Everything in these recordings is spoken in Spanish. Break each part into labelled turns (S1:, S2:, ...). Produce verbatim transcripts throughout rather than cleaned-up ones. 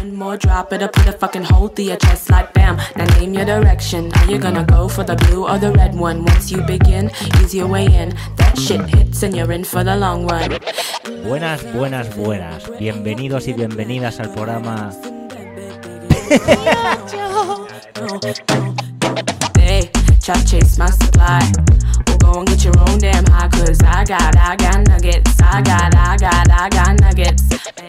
S1: One more drop, it'll put a fucking hole through your chest like bam. Now name your direction. Are you gonna go for the blue or the red one? Once you begin, ease your way in. That shit hits and you're in for the long run.
S2: Buenas, buenas, buenas. Bienvenidos y bienvenidas al programa.
S1: Hey, try to chase my supply. Well, go and get your own damn high, cause I got, I got nuggets. I got, I got, I got nuggets.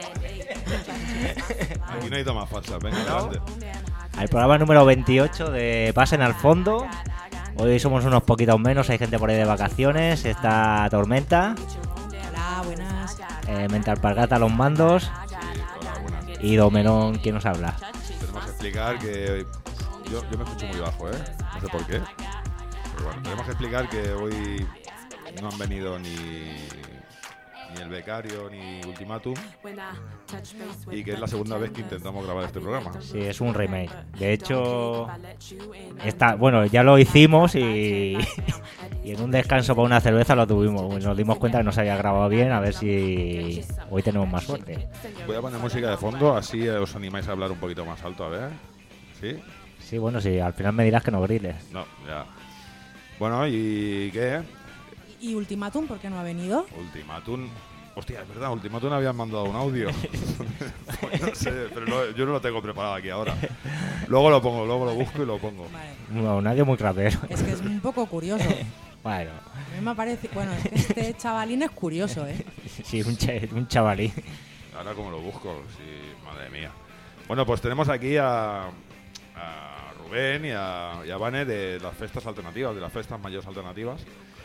S3: Aquí no hay tomas falsas, venga, adelante.
S2: Al programa número veintiocho de Pasen al Fondo. Hoy somos unos poquitos menos, hay gente por ahí de vacaciones. Está Tormenta.
S4: Hola, buenas.
S2: Eh, Mental Pargata a los mandos.
S3: Sí, hola, buenas.
S2: Y Domenón, ¿quién nos habla?
S3: Tenemos que explicar que yo, yo me escucho muy bajo, ¿eh? No sé por qué. Pero bueno, tenemos que explicar que hoy no han venido ni, ni el becario ni Ultimátum y que es la segunda vez que intentamos grabar este programa.
S2: Sí, es un remake. De hecho, está, bueno, ya lo hicimos y, y en un descanso para una cerveza lo tuvimos. Nos dimos cuenta que no se había grabado bien, a ver si hoy tenemos más suerte.
S3: Voy a poner música de fondo, así os animáis a hablar un poquito más alto, a ver. ¿Sí?
S2: Sí, bueno, sí, al final me dirás que no griles.
S3: No, ya. Bueno, ¿y qué?
S4: ¿Y Ultimátum por qué no ha venido?
S3: Ultimátum. Hostia, es verdad, Ultimátum habían mandado un audio. Pues no sé, pero no, yo no lo tengo preparado aquí ahora. Luego lo pongo, luego lo busco y lo pongo.
S4: Vale.
S2: No, nadie muy rapero.
S4: Es que es un poco curioso.
S2: Bueno,
S4: A mí me parece... Bueno, es que este chavalín es curioso, ¿eh?
S2: sí, un, ch- un chavalín.
S3: Ahora como lo busco, sí, madre mía. Bueno, pues tenemos aquí a, a Rubén y a, y a Vane de las festas alternativas, de las festas mayores alternativas.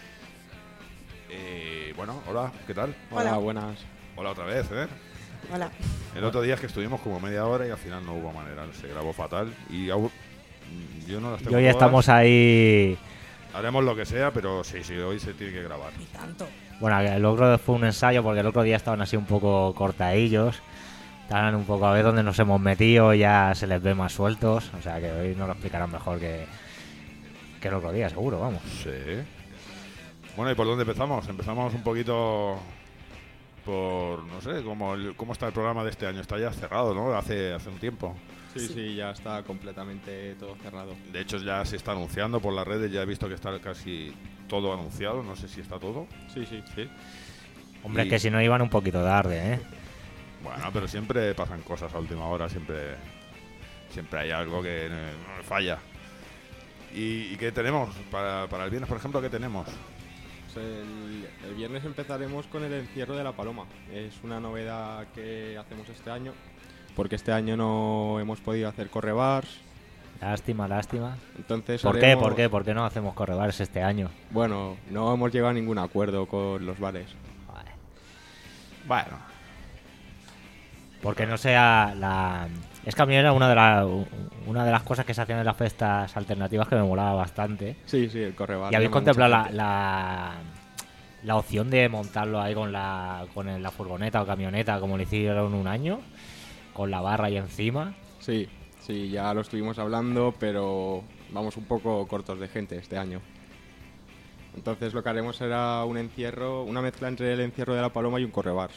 S3: Eh, bueno, hola, ¿qué tal?
S4: Hola.
S5: buenas.
S3: Hola otra vez, ¿eh?
S4: Hola.
S3: El otro día es que estuvimos como media hora y al final no hubo manera, se grabó fatal y aún, yo no las tengo
S2: Y hoy ya
S3: todas.
S2: estamos ahí.
S3: Haremos lo que sea, pero sí, sí, hoy se tiene que grabar.
S4: Y tanto.
S2: Bueno, el otro fue un ensayo porque el otro día estaban así un poco cortadillos. Estaban un poco a ver dónde nos hemos metido, ya se les ve más sueltos. O sea que hoy nos lo explicarán mejor que, que el otro día, seguro, vamos.
S3: Sí. Bueno, ¿y por dónde empezamos? Empezamos un poquito por, no sé, cómo, el- cómo está el programa de este año. Está ya cerrado, ¿no? Hace, hace un tiempo.
S5: Sí, sí, ya está completamente todo cerrado.
S3: De hecho, ya se está anunciando por las redes. Ya he visto que está casi todo anunciado. No sé si está todo.
S5: Sí, sí.
S3: Sí.
S2: Hombre,
S3: Y-
S2: que si no iban un poquito tarde, ¿eh?
S3: Bueno, pero siempre pasan cosas a última hora. Siempre, siempre hay algo que eh, falla. ¿Y, y qué tenemos? Para, para el viernes, por ejemplo, ¿qué tenemos?
S5: Pues el, el viernes empezaremos con el encierro de la paloma. Es una novedad que hacemos este año, porque este año no hemos podido hacer correbars.
S2: Lástima, lástima.
S5: Entonces
S2: ¿Por qué?
S5: haremos-
S2: ¿Por qué? ¿Por qué no hacemos correbares este año?
S5: Bueno, no hemos llegado a ningún acuerdo con los bares.
S2: Joder.
S3: Bueno,
S2: Porque no sea la... Es que a mí era una de, la- una de las cosas que se hacían en las fiestas alternativas que me molaba bastante.
S5: Sí, sí, el correbar.
S2: ¿Y habéis
S5: llama
S2: contemplado
S5: mucha
S2: la,
S5: gente.
S2: la, la opción de montarlo ahí con la, con el- la furgoneta o camioneta como lo hicieron un año? Con la barra ahí encima.
S5: Sí, sí, ya lo estuvimos hablando, pero vamos un poco cortos de gente este año. Entonces lo que haremos será un encierro, una mezcla entre el encierro de la paloma y un correbar.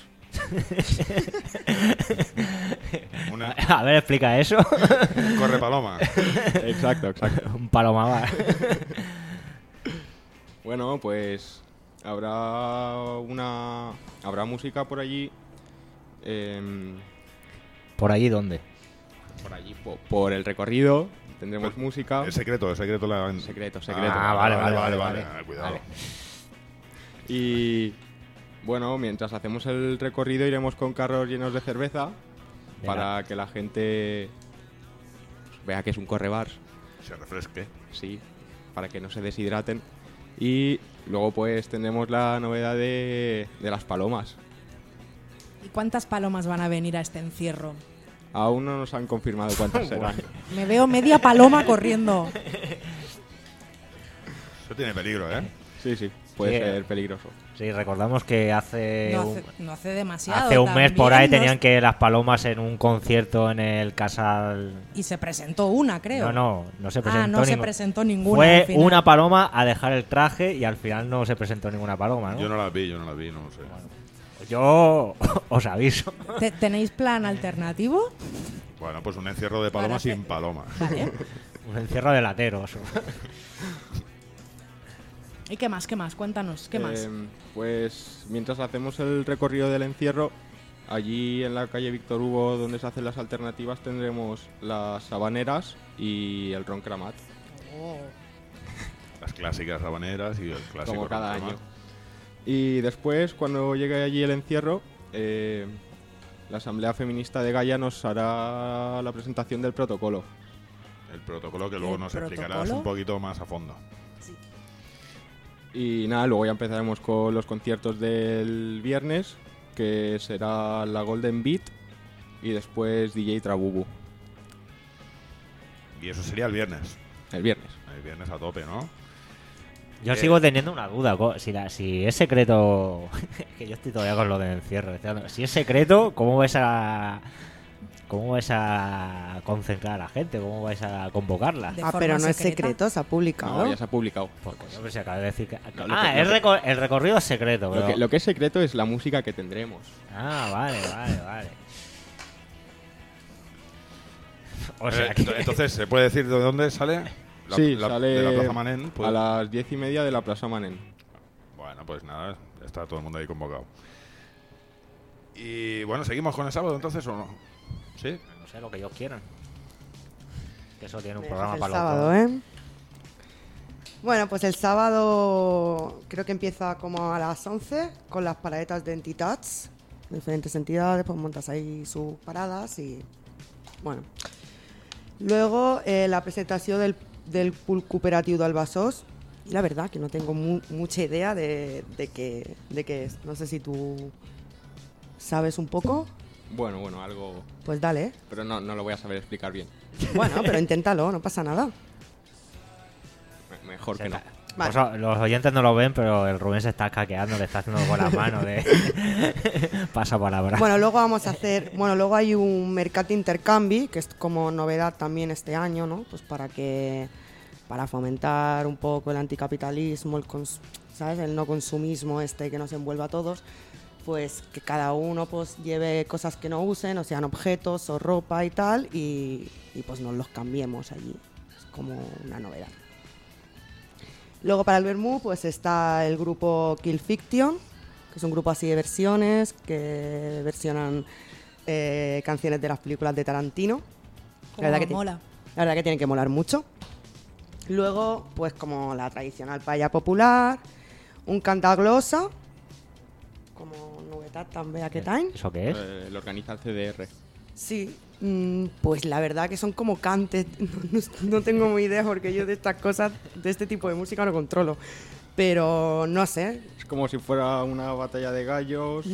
S3: una,
S2: A ver, explica eso.
S3: corre paloma.
S5: Exacto, exacto.
S2: Un palomar.
S5: Bueno, pues habrá una habrá música por allí, em,
S2: ¿Por allí dónde?
S5: por allí po- por el recorrido tendremos
S3: Pues,
S5: música.
S3: Es secreto, es secreto. La...
S5: Secreto, secreto.
S2: Ah, vale, vale, vale,
S3: vale,
S2: vale.
S3: Ah, cuidado.
S2: Vale.
S5: Y bueno, mientras hacemos el recorrido iremos con carros llenos de cerveza
S2: Venga.
S5: para que la gente vea que es un correbar,
S3: Se refresque.
S5: sí, para que no se deshidraten. Y luego pues tendremos la novedad de, de las palomas.
S4: ¿Y cuántas palomas van a venir a este encierro?
S5: Aún no nos han confirmado cuántas serán.
S4: Me veo media paloma corriendo.
S3: Eso tiene peligro, ¿eh?
S5: Sí, sí, puede
S2: Sí,
S5: ser peligroso.
S2: Sí, recordamos que hace,
S4: No
S2: un,
S4: hace, no hace demasiado.
S2: hace un mes por
S4: también,
S2: ahí
S4: ¿no?
S2: tenían que las palomas en un concierto en el Casal...
S4: Y se presentó una, creo.
S2: No, no, no se presentó
S4: Ah, no se
S2: ningún-
S4: presentó ninguna.
S2: Fue
S4: al final.
S2: una paloma a dejar el traje y al final no se presentó ninguna paloma, ¿no?
S3: Yo no la vi, yo no la vi, no lo sé.
S2: Yo os aviso.
S4: ¿Te- ¿Tenéis plan alternativo?
S3: Bueno, pues un encierro de palomas sin palomas.
S4: Vale.
S2: Un encierro de lateros.
S4: ¿Y qué más? ¿Qué más? Cuéntanos, ¿qué más?
S5: Eh, pues mientras hacemos el recorrido del encierro, allí en la calle Víctor Hugo, donde se hacen las alternativas, tendremos las habaneras y el ron Kramat,
S4: Oh.
S3: Las clásicas habaneras y el clásico
S5: como cada
S3: ron
S5: año.
S3: Kramat.
S5: Y después, cuando llegue allí el encierro, eh, la Asamblea Feminista de Gaia nos hará la presentación del protocolo.
S3: El protocolo que luego
S4: ¿El
S3: nos explicarás
S4: protocolo?
S3: un poquito más a fondo.
S5: Y nada, luego ya empezaremos con los conciertos del viernes, que será la Golden Beat y después D J Trabubu,
S3: Y eso sería el viernes.
S5: el viernes.
S3: El viernes a tope, ¿no?
S2: Yo
S3: Eh,
S2: sigo teniendo una duda. co- Si, la, si es secreto. Que yo estoy todavía con lo del encierro. Si es secreto, ¿cómo vais a. ¿Cómo vais a concentrar a la gente? ¿Cómo vais a convocarla?
S4: De
S6: Ah,
S4: forma
S6: pero no es
S4: secreta.
S6: secreto, se ha publicado.
S5: No, ya se ha publicado.
S2: Pues coño, pero si acabo de decir que.
S5: No, lo
S2: ah,
S5: que-
S2: el,
S5: lo que-
S2: reco- el recorrido es secreto, pero.
S5: Lo que, lo que es secreto es la música que tendremos.
S2: Ah, vale, vale, vale. O
S3: Eh,
S2: sea que.
S3: ento- Entonces, ¿se puede decir de dónde sale? La-
S5: sí,
S3: la-
S5: sale
S3: de la Plaza Manén. pues-
S5: a las diez y media de la Plaza Manén.
S3: Bueno, pues nada, está todo el mundo ahí convocado. Y bueno, ¿seguimos con el sábado entonces o no? ¿Sí?
S2: No sé, lo que ellos quieran. Que eso tiene un
S6: Me
S2: programa
S6: dejas el
S2: para los
S6: sábado,
S2: dos.
S6: ¿eh? Bueno, pues el sábado creo que empieza como a las once con las paradetas de entitats, diferentes entidades, pues montas ahí sus paradas y bueno. Luego eh, la presentación del, del pool cooperatiu del Besòs. Y la verdad que no tengo mu- mucha idea de, de, qué, de qué es. No sé si tú sabes un poco.
S5: Bueno, bueno, algo...
S6: Pues dale, ¿eh?
S5: Pero no, no lo voy a saber explicar bien.
S6: Bueno, pero inténtalo, no pasa nada.
S5: Me- Mejor que no.
S6: Vale.
S2: O sea, los oyentes no lo ven, pero el Rubén se está caqueando, le está haciendo con la mano de pasa palabra.
S6: Bueno, luego vamos a hacer, bueno, luego hay un mercat intercanvi, que es como novedad también este año, ¿no? Pues para que para fomentar un poco el anticapitalismo, el cons- ¿sabes? El no consumismo este que nos envuelva a todos, pues que cada uno pues lleve cosas que no usen, o sean objetos o ropa y tal, y, y pues nos los cambiemos allí. Es como una novedad. Luego para el Vermú pues está el grupo Kill Fiction, que es un grupo así de versiones, que versionan eh, canciones de las películas de Tarantino.
S4: Como
S6: verdad que ti-
S4: mola.
S6: La verdad que tienen que molar mucho. Luego, pues como la tradicional paella popular, un cantaglosa, como novedad también que time.
S2: ¿Eso qué es?
S5: Eh, lo organiza el C D R.
S6: Sí, mm, pues la verdad que son como cantes, no, no tengo muy idea porque yo de estas cosas, de este tipo de música no controlo. Pero no sé,
S5: Es como si fuera una batalla de gallos.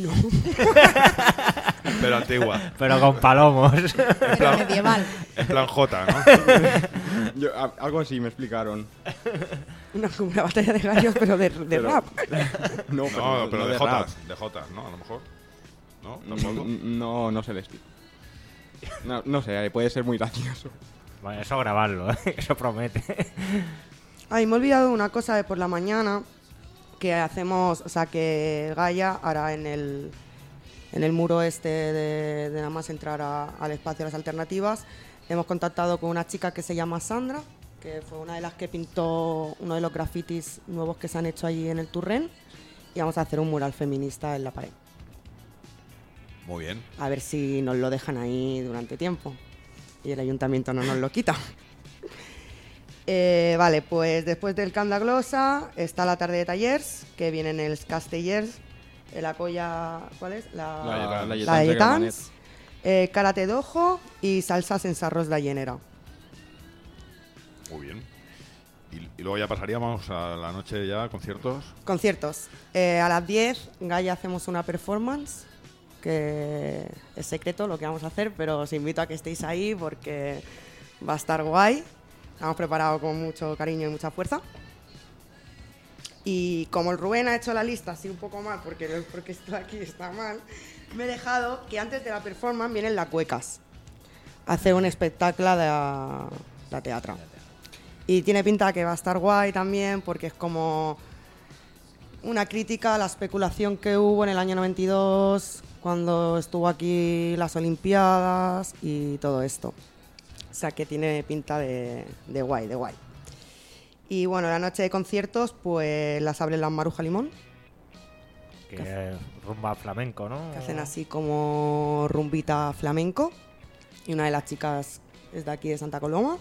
S3: Pero antigua.
S2: Pero con palomos.
S3: En plan,
S4: Medieval.
S3: en plan J, ¿no?
S5: Yo- a- algo así me explicaron.
S6: una, una batalla de gallos, pero de, de
S5: Pero-
S6: rap.
S5: No,
S3: No, pero de
S5: rap.
S3: Jotas. De Jotas, ¿no? A lo mejor. ¿No?
S5: No,
S3: ¿Tampoco?
S5: no, no sé el estilo. No, no sé, puede ser muy gracioso.
S2: Bueno, eso grabarlo, ¿eh? Eso promete.
S6: Ay, me he olvidado una cosa de por la mañana que hacemos, o sea, que Gaia hará en el, en el muro este de, de nada más entrar a- al espacio de las alternativas. Hemos contactado con una chica que se llama Sandra, que fue una de las que pintó uno de los grafitis nuevos que se han hecho allí en el Turren, y vamos a hacer un mural feminista en la pared.
S3: Muy bien.
S6: A ver si nos lo dejan ahí durante tiempo y el ayuntamiento no nos lo quita. Eh, vale, pues después del Candaglosa está la tarde de tallers, que vienen els castellers, eh, la colla, ¿cuál es? La,
S5: La- la
S6: la
S5: Lletans de
S6: Lletans, eh, karate dojo y salsas en sarros de llenera.
S3: Muy bien. Y, y luego ya pasaríamos a la noche ya, conciertos.
S6: Conciertos. Eh, a las diez, Gaia, hacemos una performance, que es secreto lo que vamos a hacer, pero os invito a que estéis ahí porque va a estar guay. La hemos preparado con mucho cariño y mucha fuerza. Y como el Rubén ha hecho la lista así un poco mal, porque, porque esto aquí está mal, me he dejado que antes de la performance vienen las cuecas a hacer un espectáculo de, de teatro. Y tiene pinta que va a estar guay también, porque es como una crítica a la especulación que hubo en el año noventa y dos cuando estuvo aquí las Olimpiadas y todo esto. O sea que tiene pinta de, de guay, de guay. Y bueno, la noche de conciertos, pues las abre las Maruja Limón,
S2: Que es rumba flamenco, ¿no?
S6: que hacen así como rumbita flamenco. Y una de las chicas es de aquí de Santa Coloma.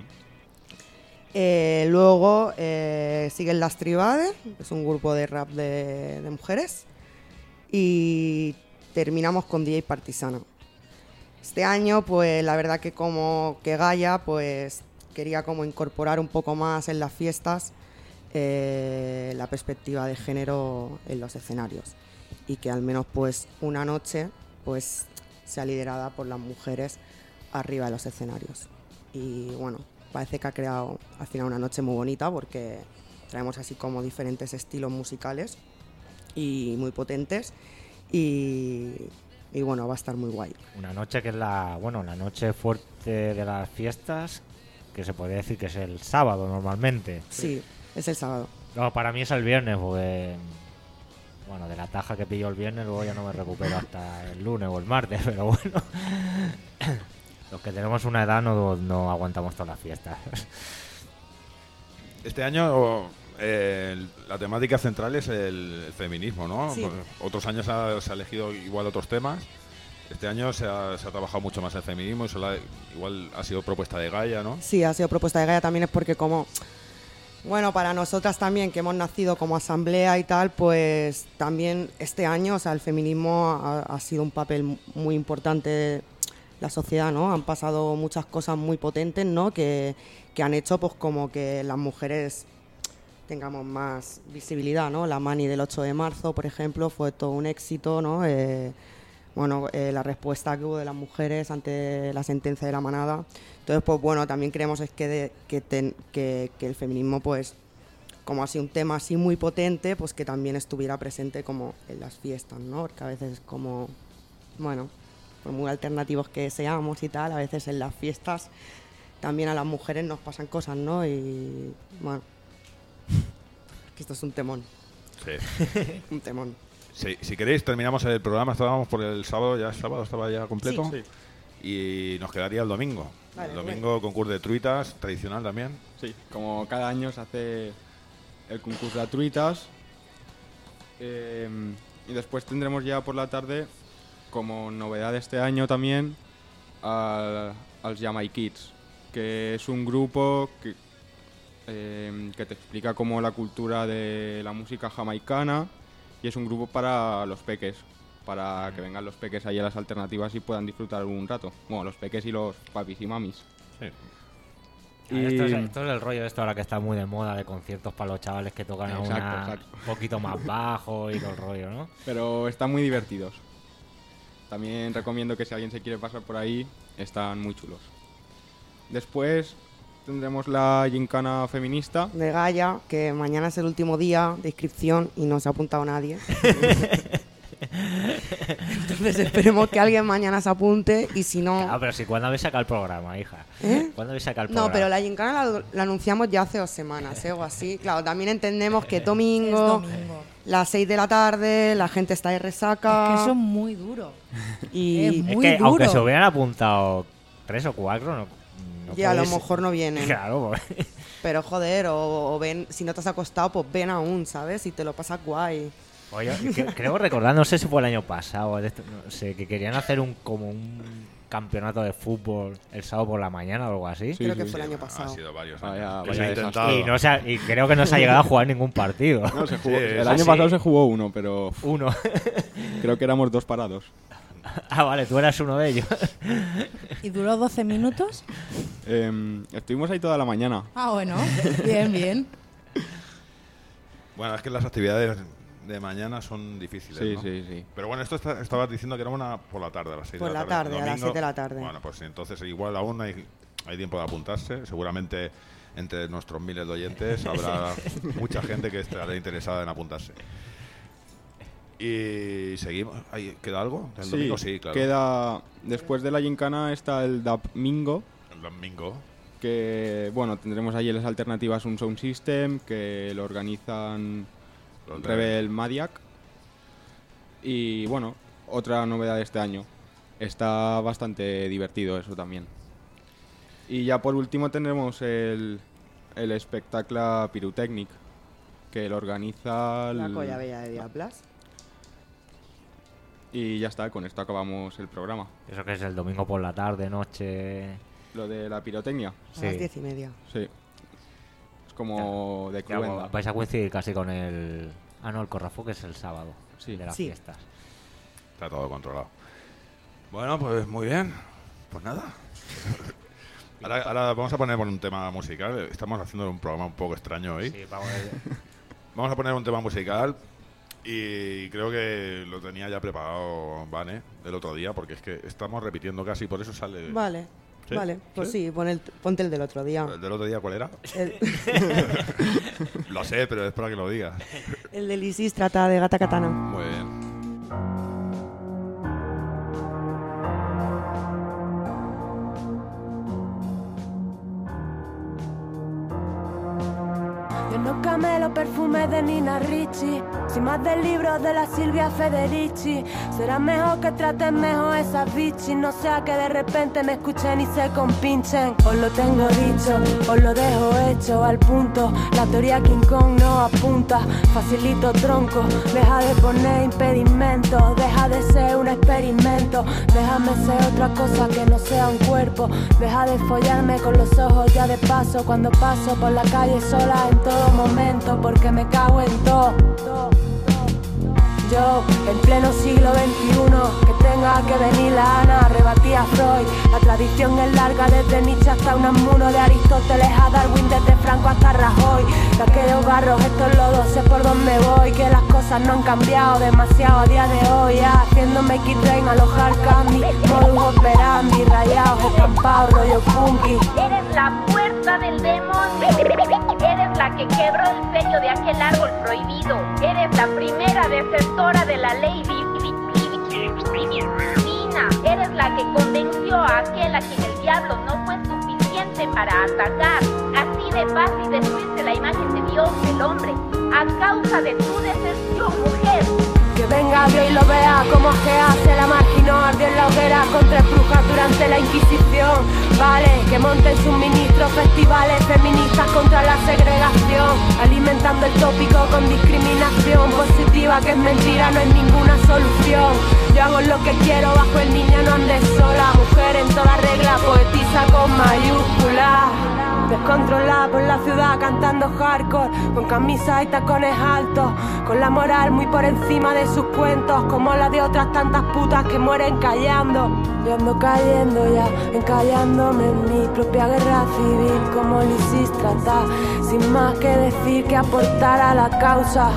S6: Eh, luego eh, siguen Las Tribades, que es un grupo de rap de, de mujeres. Y terminamos con D J Partisana. Este año, pues la verdad que como que Gaia, pues quería como incorporar un poco más en las fiestas eh, la perspectiva de género en los escenarios. Y que al menos pues una noche pues sea liderada por las mujeres arriba de los escenarios. Y bueno, parece que ha creado al final una noche muy bonita porque traemos así como diferentes estilos musicales y muy potentes y, y bueno, va a estar muy guay.
S2: Una noche que es la, bueno, la noche fuerte de las fiestas, que se podría decir que es el sábado normalmente.
S6: Sí, es el sábado.
S2: No, para mí es el viernes porque, bueno, de la taja que pillo el viernes luego ya no me recupero hasta el lunes o el martes, pero bueno. Los que tenemos una edad no, no aguantamos todas las fiestas.
S3: Este año eh, la temática central es el, el feminismo, ¿no?
S6: Sí.
S3: Otros años ha- se ha elegido igual otros temas. Este año se ha, se ha trabajado mucho más el feminismo y solo ha- igual ha sido propuesta de Gaia, ¿no?
S6: Sí, ha sido propuesta de Gaia también es porque como, bueno, para nosotras también que hemos nacido como asamblea y tal, pues también este año, o sea, el feminismo ha, ha sido un papel muy importante de la sociedad, ¿no? Han pasado muchas cosas muy potentes, ¿no? Que, que han hecho pues como que las mujeres tengamos más visibilidad, ¿no? La Mani del ocho de marzo, por ejemplo, fue todo un éxito, ¿no? Eh, bueno, eh, la respuesta que hubo de las mujeres ante la sentencia de la manada. Entonces, pues bueno, también creemos es que, de- que, ten- que, que el feminismo, pues, como ha sido un tema así muy potente, pues que también estuviera presente como en las fiestas, ¿no? Porque a veces es como, bueno, por muy alternativos que seamos y tal, a veces en las fiestas también a las mujeres nos pasan cosas, ¿no? Y bueno, que esto es un temón,
S3: Sí.
S6: un temón.
S3: Sí, si queréis, terminamos el programa. Estábamos por el sábado, ya el sábado estaba ya completo.
S5: Sí.
S3: Y nos quedaría el domingo.
S6: Vale,
S3: el domingo, concurso de truitas, tradicional también.
S5: Sí, como cada año se hace el concurso de truitas. Eh, y después tendremos ya por la tarde, como novedad de este año también, al, al Jamai Kids, que es un grupo que, eh, que te explica como la cultura de la música jamaicana, y es un grupo para los peques, para que vengan los peques ahí a las alternativas y puedan disfrutar un rato. Bueno, los peques y los papis y mamis.
S3: Sí.
S2: Y... Esto, es,
S5: Y-
S2: esto es el rollo de esto ahora que está muy de moda, de conciertos para los chavales que tocan a
S5: Exacto,
S2: una
S5: exacto.
S2: un poquito más bajo y todo el rollo, ¿no?
S5: Pero están muy divertidos. También recomiendo que si alguien se quiere pasar por ahí, están muy chulos. Después tendremos la gincana feminista.
S6: De Gaia, que mañana es el último día de inscripción y no se ha apuntado nadie. Entonces esperemos que alguien mañana se apunte y si no...
S2: Ah, pero si cuando habéis sacado el programa, hija.
S6: ¿Eh?
S2: ¿Cuándo habéis sacado el programa?
S6: No, pero la gincana la, la anunciamos ya hace dos semanas, ¿eh? O así. Claro, también entendemos que
S4: Es
S6: domingo,
S4: domingo.
S6: las seis de la tarde, la gente está de resaca.
S4: Es que eso es muy duro.
S6: y
S4: es
S2: Es
S4: muy
S2: que aunque
S4: duro.
S2: se hubieran apuntado tres o cuatro, no, no
S6: ya a lo
S2: podéis-
S6: mejor no vienen.
S2: Claro, pues.
S6: Pero joder, o, o ven, si no te has acostado, pues ven aún, ¿sabes? Y te lo pasas guay.
S2: Oye, que- creo recordar, no sé si fue el año pasado, o de esto, no sé, que querían hacer un como un campeonato de fútbol el sábado por la mañana o algo así.
S5: Sí,
S6: Creo que
S5: sí,
S6: fue el
S3: Sí,
S6: año pasado.
S3: Ha sido varios
S5: Vaya-
S3: años. que
S5: vaya
S3: se ha
S5: desastre.
S3: intentado.
S2: Y, no se ha- y creo que no se ha llegado a jugar ningún partido.
S5: No, se jugó-
S3: Sí,
S5: el
S3: ¿ah,
S5: año
S2: sí?
S5: pasado se jugó uno, pero uf,
S2: Uno.
S5: creo que éramos dos parados.
S2: Ah, vale, tú eras uno de ellos.
S4: ¿Y duró doce minutos?
S5: Em, estuvimos ahí toda la mañana.
S4: Ah, bueno. Bien, bien.
S3: Bueno, es que las actividades de mañana son difíciles,
S5: Sí,
S3: ¿no?
S5: sí, sí.
S3: Pero bueno, esto está- estabas diciendo que era una por la tarde, a las seis
S6: Por
S3: de la
S6: la
S3: tarde.
S6: tarde, a las siete de la tarde.
S3: Bueno, pues entonces igual aún hay, hay tiempo de apuntarse. Seguramente entre nuestros miles de oyentes habrá mucha gente que estará interesada en apuntarse. Y seguimos. ¿Hay- ¿Queda algo? ¿El domingo? Sí, claro.
S5: Queda, después de la gincana está el Domingo,
S3: El domingo.
S5: que bueno, tendremos ahí en las alternativas un sound system que lo organizan
S3: Los de-
S5: Rebel Madiac. Y bueno, otra novedad de este año. Está bastante divertido eso también. Y ya por último tendremos el, el espectáculo Pirotècnic, que lo organiza...
S6: La
S5: el-
S6: Colla Bella de Diablas.
S5: Y ya está, con esto acabamos el programa.
S2: Eso que es el domingo por la tarde, noche.
S5: Lo de la pirotecnia,
S6: A
S2: Sí.
S6: las diez y media.
S5: sí. Es como de
S2: Ya,
S5: cruenda.
S2: vais a coincidir casi con el. Ah, no, el Corrafoc es el sábado.
S5: Sí.
S2: De las
S6: Sí.
S2: fiestas.
S3: Está todo controlado. Bueno, pues muy bien. Pues nada. Ahora, ahora vamos a poner un tema musical. Estamos haciendo un programa un poco extraño hoy.
S2: Sí, vamos a-
S3: Vamos a poner un tema musical y creo que lo tenía ya preparado Vane el otro día porque es que estamos repitiendo casi, por eso sale...
S6: Vale,
S3: ¿Sí?
S6: vale. Pues
S3: ¿Sí?
S6: sí, pon el- ponte el del otro día.
S3: ¿El del otro día cuál era?
S6: El,
S3: Lo sé, pero es para que lo digas.
S6: el de Lisis trata de Gata Katana.
S3: Muy bien.
S7: Yo no camelo perfumes de Nina Ricci, sin más del libro de la Silvia Federici. Será mejor que traten mejor esas bichis, no sea que de repente me escuchen y se compinchen. Os lo tengo dicho, os lo dejo hecho al punto. La teoría King Kong no apunta, facilito tronco. Deja de poner impedimentos, deja de ser un experimento. Déjame ser otra cosa que no sea un cuerpo. Deja de follarme con los ojos ya de paso cuando paso por la calle sola en todo momento, porque me cago en todo. Yo, en pleno siglo veintiuno, que tenga que venir la Ana, rebatía a Freud. La tradición es larga, desde Nietzsche hasta Unamuno, de Aristóteles a Darwin, desde Franco hasta Rajoy. De aquellos barros, estos lodos, sé por dónde voy, que las cosas no han cambiado demasiado a día de hoy. Ya, haciéndome X-Train, alojar candy, modus operandi, rayados, escampados, rollo punky.
S8: Eres la puerta del demonio. Eres la que quebró el sello de aquel árbol prohibido. Eres la primera desertora de la ley divina. Eres la que convenció a aquel a quien el diablo no fue suficiente para atacar. Así de fácil destruirse la imagen de Dios, el hombre, a causa de tu deserción, mujer.
S7: Que venga Dios y lo vea como que hace la marginó, ardió en la hoguera con tres brujas durante la Inquisición. Vale, que monten suministros, festivales feministas contra la segregación, alimentando el tópico con discriminación positiva, que es mentira, no es ninguna solución. Yo hago lo que quiero bajo el niño, no andes sola. Mujer en toda regla, poetisa con mayúsculas. Descontrolada por la ciudad cantando hardcore, con camisas y tacones altos, con la moral muy por encima de sus cuentos, como la de otras tantas putas que mueren callando. Yo ando cayendo ya, encallándome en mi propia guerra civil, como Lisístrata, sin más que decir que aportar a la causa.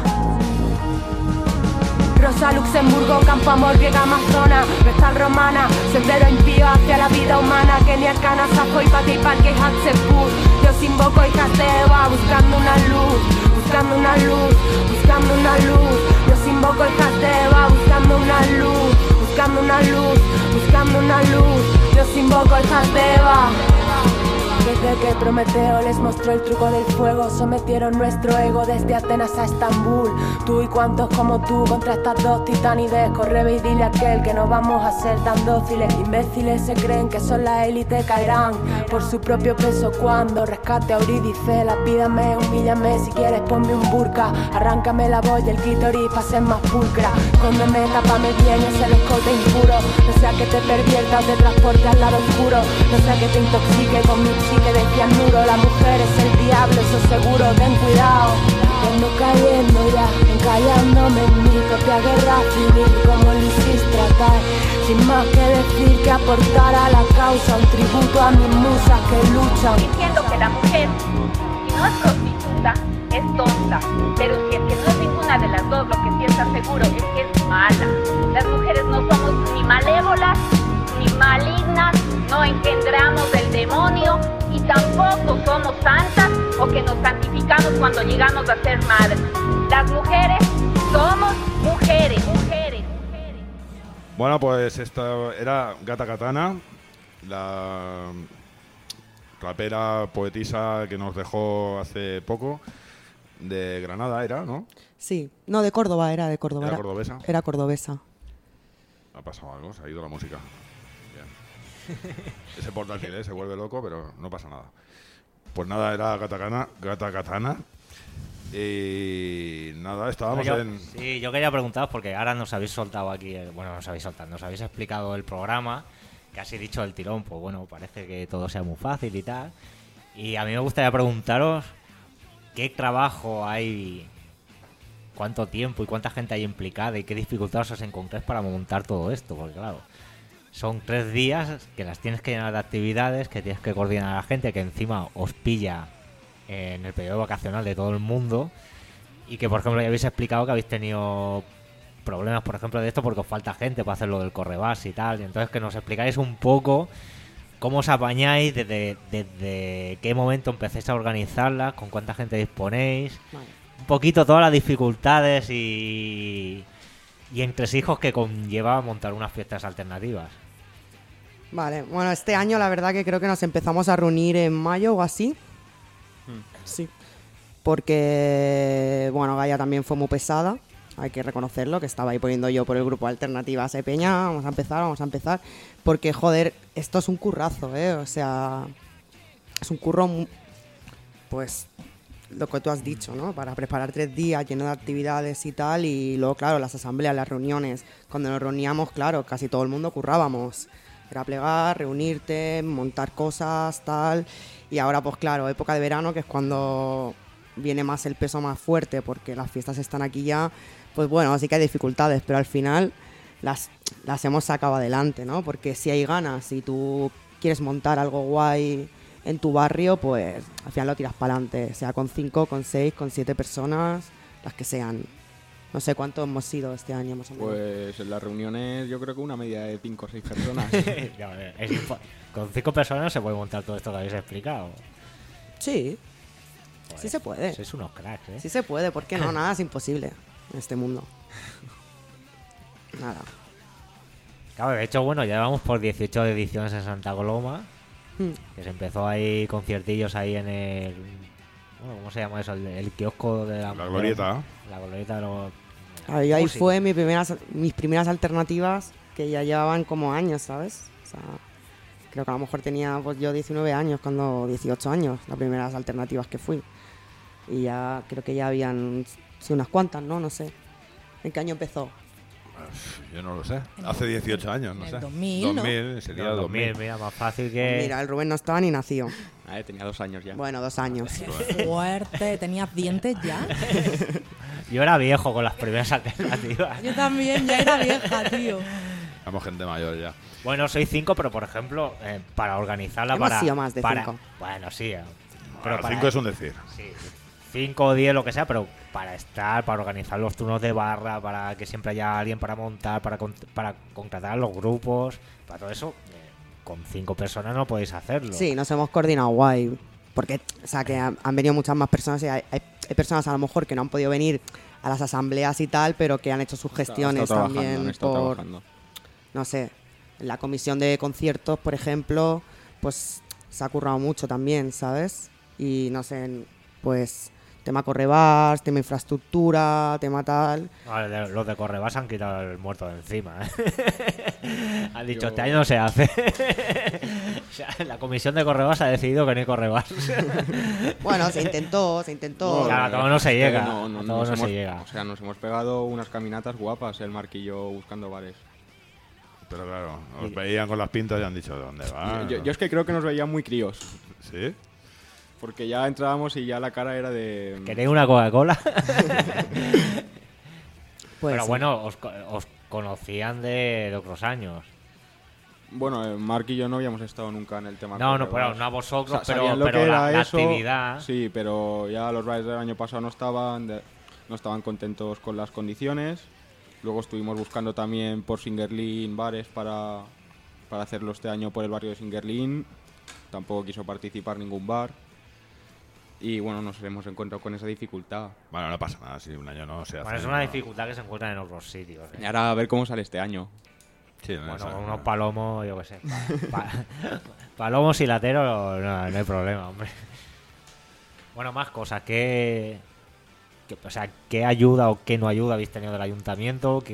S7: Rosa Luxemburgo, Campo Amor, Griega Amazona, Vestal Romana, sendero impío hacia la vida humana, Kenia, Cana, Sajo y Pati, Parque, Hatzeput. Yo os invoco hijas de Eva, buscando una luz, buscando una luz, buscando una luz. Yo os invoco hijas de Eva, buscando una luz, buscando una luz, buscando una luz. Yo os invoco hijas de Eva. Desde que Prometeo les mostró el truco del fuego, sometieron nuestro ego desde Atenas a Estambul. Tú y cuantos como tú contra estas dos titanides, corre y dile a aquel que no vamos a ser tan dóciles. Imbéciles se creen que son la élite, caerán por su propio peso cuando rescate a Eurídice. Lapídame, humíllame, si quieres ponme un burka, arráncame la voz y el clítoris pa' ser más pulcra. Escóndeme, tápame bien ese escote impuro, no sea que te pervierta o te transporte al lado oscuro, no sea que te intoxique con mi chique de cianuro. La mujer es el diablo, eso seguro, ten cuidado. Ando cayendo ya, encallándome en mi propia guerra civil, como Lisístrata, sin más que decir que aportar a la causa, un tributo a mis musas que luchan.
S8: Diciendo que la mujer, si no es prostituta, es tonta. Pero si es que no es ninguna de las dos, lo que sí está seguro es que es mala. Las mujeres no somos ni malévolas, ni malignas, no engendramos del demonio y tampoco somos santas o que nos santificamos cuando llegamos a ser madres. Las mujeres somos mujeres, mujeres, mujeres.
S3: Bueno, pues esta era Gata Katana, la rapera poetisa que nos dejó hace poco, de Granada era, ¿no?
S6: Sí, no, de Córdoba, era de Córdoba.
S3: ¿Era cordobesa?
S6: Era cordobesa.
S3: Ha pasado algo, se ha ido la música. Bien. Ese portátil ¿eh? se vuelve loco, pero no pasa nada. Pues nada, era Gata Katana, Gata Katana. Y nada, estábamos
S2: yo,
S3: en...
S2: Sí, yo quería preguntaros porque ahora nos habéis soltado aquí, el, bueno, nos habéis soltado, nos habéis explicado el programa, casi dicho el tirón, pues bueno, parece que todo sea muy fácil y tal. Y a mí me gustaría preguntaros qué trabajo hay, cuánto tiempo y cuánta gente hay implicada y qué dificultades os encontráis para montar todo esto, porque claro, son tres días que las tienes que llenar de actividades, que tienes que coordinar a la gente, que encima os pilla en el periodo vacacional de todo el mundo y que, por ejemplo, ya habéis explicado que habéis tenido problemas, por ejemplo, de esto porque os falta gente para hacer lo del correbás y tal. Y entonces que nos explicáis un poco cómo os apañáis, desde, desde qué momento empezáis a organizarlas, con cuánta gente disponéis,
S6: Vale.
S2: un poquito todas las dificultades y, y entresijos que conlleva montar unas fiestas alternativas.
S6: Vale, bueno, este año la verdad que creo que nos empezamos a reunir en mayo o así. Sí. Porque, bueno, Gaia también fue muy pesada, hay que reconocerlo, que estaba ahí poniendo yo por el grupo Alternativas de Peña, vamos a empezar, vamos a empezar. Porque, joder, esto es un currazo, ¿eh? O sea, es un curro, mu- pues, lo que tú has dicho, ¿no? Para preparar tres días lleno de actividades y tal, y luego, claro, las asambleas, las reuniones. Cuando nos reuníamos, claro, casi todo el mundo currábamos. Era plegar, reunirte, montar cosas, tal. Y ahora, pues claro, época de verano, que es cuando viene más el peso más fuerte, porque las fiestas están aquí ya. Pues bueno, sí que hay dificultades, pero al final las, las hemos sacado adelante, ¿no? Porque si hay ganas, si tú quieres montar algo guay en tu barrio, pues al final lo tiras para adelante. Sea con cinco, con seis, con siete personas, las que sean. No sé cuánto hemos sido este año, más o menos.
S5: Pues en las reuniones yo creo que una media de cinco o seis personas.
S2: Ya, es impo- con cinco personas se puede montar todo esto que habéis explicado.
S6: Sí,
S2: Joder,
S6: sí se puede.
S2: Sois unos cracks, ¿eh?
S6: Sí se puede, ¿por qué no? Nada es imposible en este mundo. Nada.
S2: Claro, de hecho, bueno, ya vamos por dieciocho ediciones en Santa Coloma,
S6: Hmm.
S2: que se empezó ahí conciertillos ahí en el... Bueno, ¿cómo se llama eso? El, el kiosco de la...
S3: La glorieta.
S2: La glorieta de los...
S6: Ahí, ahí
S2: música.
S6: fue mi primeras, mis primeras alternativas que ya llevaban como años, ¿sabes? O sea, creo que a lo mejor tenía pues yo diecinueve años, cuando dieciocho años, las primeras alternativas que fui. Y ya creo que ya habían sí, unas cuantas, ¿no? No sé. ¿En qué año empezó?
S3: Yo no lo sé. Hace dieciocho años, no
S4: En
S3: sé.
S4: el dos mil, ¿no?
S3: dos mil, sería
S2: No,
S3: dos mil.
S2: dos mil, mira, más fácil que...
S6: Mira, el Rubén no estaba ni nacido.
S5: Ah, eh, tenía dos años ya.
S6: Bueno, dos años.
S4: Fuerte, ¿tenías dientes ya?
S2: Yo era viejo con las primeras alternativas.
S4: Yo también, ya era vieja, tío.
S3: Somos gente mayor ya.
S2: Bueno, soy cinco, pero por ejemplo, eh, para organizarla
S6: Hemos
S2: para...
S6: sido más de
S2: para-
S6: cinco.
S2: Bueno, sí, eh, pero
S3: Pero
S2: para...
S3: cinco es un decir.
S2: Sí, cinco o diez, lo que sea, pero para estar, para organizar los turnos de barra, para que siempre haya alguien para montar, para, con- para contratar a los grupos, para todo eso, eh, con cinco personas no podéis hacerlo.
S6: Sí, nos hemos coordinado guay. Porque, o sea, que han, han venido muchas más personas y hay, hay- hay personas a lo mejor que no han podido venir a las asambleas y tal, pero que han hecho sus gestiones
S5: Está- está trabajando,
S6: también
S5: han estado
S6: por,
S5: trabajando.
S6: no sé, en la comisión de conciertos, por ejemplo, pues se ha currado mucho también, ¿sabes? Y no sé, pues tema correbars, tema infraestructura, tema tal.
S2: Vale, de- los de Correbas han quitado el muerto de encima. ¿eh? Han dicho,
S5: Yo-
S2: este año no se hace. O sea, la comisión de Correbas ha decidido que no hay Correbas.
S6: Bueno, se intentó, se intentó.
S2: Claro, a todo no se
S5: es que
S2: llega,
S5: no-
S2: a
S5: no-
S2: todo
S5: nos
S2: no se
S5: hemos-
S2: llega.
S5: O sea, nos hemos pegado unas caminatas guapas, el Marquillo buscando bares.
S3: Pero claro, os veían con las pintas y han dicho, ¿de dónde van?
S5: yo, yo es que creo que nos veían muy críos.
S3: ¿Sí?
S5: Porque ya entrábamos y ya la cara era de...
S2: ¿Queréis una Coca-Cola?
S6: Pues
S2: Pero
S6: sí.
S2: bueno, os, co- os conocían de, de otros años.
S5: Bueno, eh, Mark y yo no habíamos estado nunca en el tema.
S2: No, no,
S5: correbars.
S2: pero no a vosotros,
S5: Sa-
S2: pero,
S5: sabían lo
S2: pero
S5: que
S2: la,
S5: era
S2: la
S5: eso,
S2: actividad.
S5: Sí, pero ya los bares del año pasado no estaban, de- no estaban contentos con las condiciones. Luego estuvimos buscando también por Singerlin bares para, para hacerlo este año por el barrio de Singerlin. Tampoco quiso participar ningún bar. Y bueno, nos hemos encontrado con esa dificultad.
S3: Bueno, no pasa nada, si un año no se hace.
S2: Bueno, es una
S3: no.
S2: dificultad que se encuentra en otros sitios. ¿eh?
S5: Y ahora a ver cómo sale este año.
S3: Sí, no,
S2: Bueno,
S3: esa-
S2: unos palomos, yo qué sé. pa- pa- palomos y lateros, no, no hay problema, hombre. Bueno, más cosas. ¿Qué, qué- o sea, ¿qué ayuda o qué no ayuda habéis tenido del ayuntamiento? ¿Qué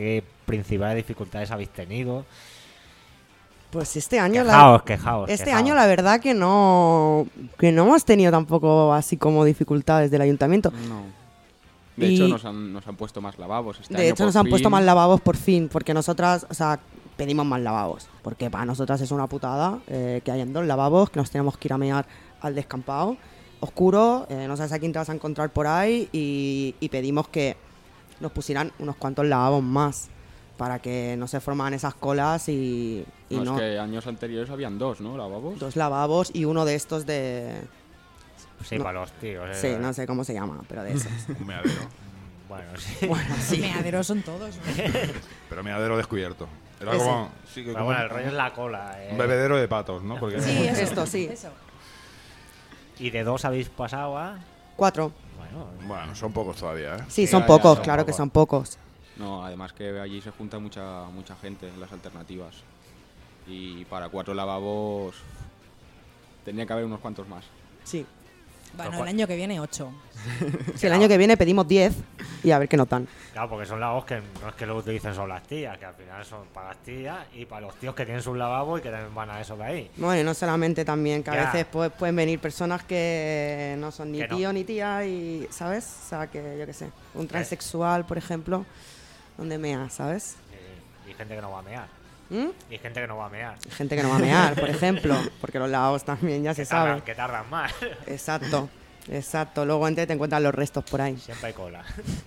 S2: principales dificultades habéis tenido?
S6: Pues este año
S2: Quejaos,
S6: la,
S2: quejaos,
S6: este
S2: quejaos.
S6: año la verdad que no que no hemos tenido tampoco así como dificultades del ayuntamiento.
S5: No. De
S6: Y-
S5: hecho, nos han, nos han puesto más lavabos. Este
S6: De
S5: año
S6: hecho
S5: por
S6: nos han puesto
S5: fin.
S6: más lavabos por fin, porque nosotras, o sea, pedimos más lavabos, porque para nosotras es una putada eh, que hayan dos lavabos, que nos tenemos que ir a mear al descampado, oscuro, eh, no sabes a quién te vas a encontrar por ahí y, y pedimos que nos pusieran unos cuantos lavabos más para que no se forman esas colas y, y
S5: No,
S6: no,
S5: Es que años anteriores habían dos, ¿no? Lavabos.
S6: dos lavabos y uno de estos de...
S2: Sí,
S6: no.
S2: para los tíos.
S6: Sí,
S2: eh.
S6: no sé cómo se llama, pero de esos.
S3: Un meadero.
S2: Bueno, sí.
S6: Bueno, sí.
S4: Meaderos son todos, ¿no?
S3: Pero meadero descubierto. Era
S6: Ese.
S3: como, sí, que
S2: Pero
S3: como
S2: bueno, el rollo es la cola. eh.
S3: un bebedero de patos, ¿no? Porque
S4: Sí, eso.
S6: Esto, sí.
S4: Eso.
S2: Y de dos habéis pasado a...
S6: Cuatro.
S2: Bueno,
S3: Bueno, son pocos todavía, ¿eh?
S6: Sí,
S2: Sí,
S6: son
S2: ya,
S6: pocos,
S2: son
S6: claro que
S2: pocos.
S6: son pocos.
S5: No, además que allí se junta mucha mucha gente en las alternativas. Y para cuatro lavabos tendría que haber unos cuantos más.
S6: Sí.
S4: Bueno, el año que viene ocho.
S6: Si el año que viene pedimos diez y a ver qué nos dan.
S2: claro, porque son lavabos que no es que lo utilicen solo las tías, que al final son para las tías y para los tíos que tienen sus lavabos y que también van a eso de ahí.
S6: Bueno, y no solamente también, que a
S2: Ya.
S6: veces pues, pueden venir personas que no son ni
S2: Que no.
S6: tío ni tía y, ¿sabes? O sea, que yo qué sé, un transexual, por ejemplo, donde mea, ¿sabes?
S2: Y, y gente que no va a mear.
S6: ¿Mm?
S2: Y gente que no va a mear.
S6: Hay gente que no va a mear, por ejemplo, porque los lavabos también ya
S2: Que
S6: se
S2: tardan,
S6: sabe.
S2: que tardan más.
S6: Exacto, exacto. Luego entre te encuentran los restos por ahí.
S2: Siempre hay cola.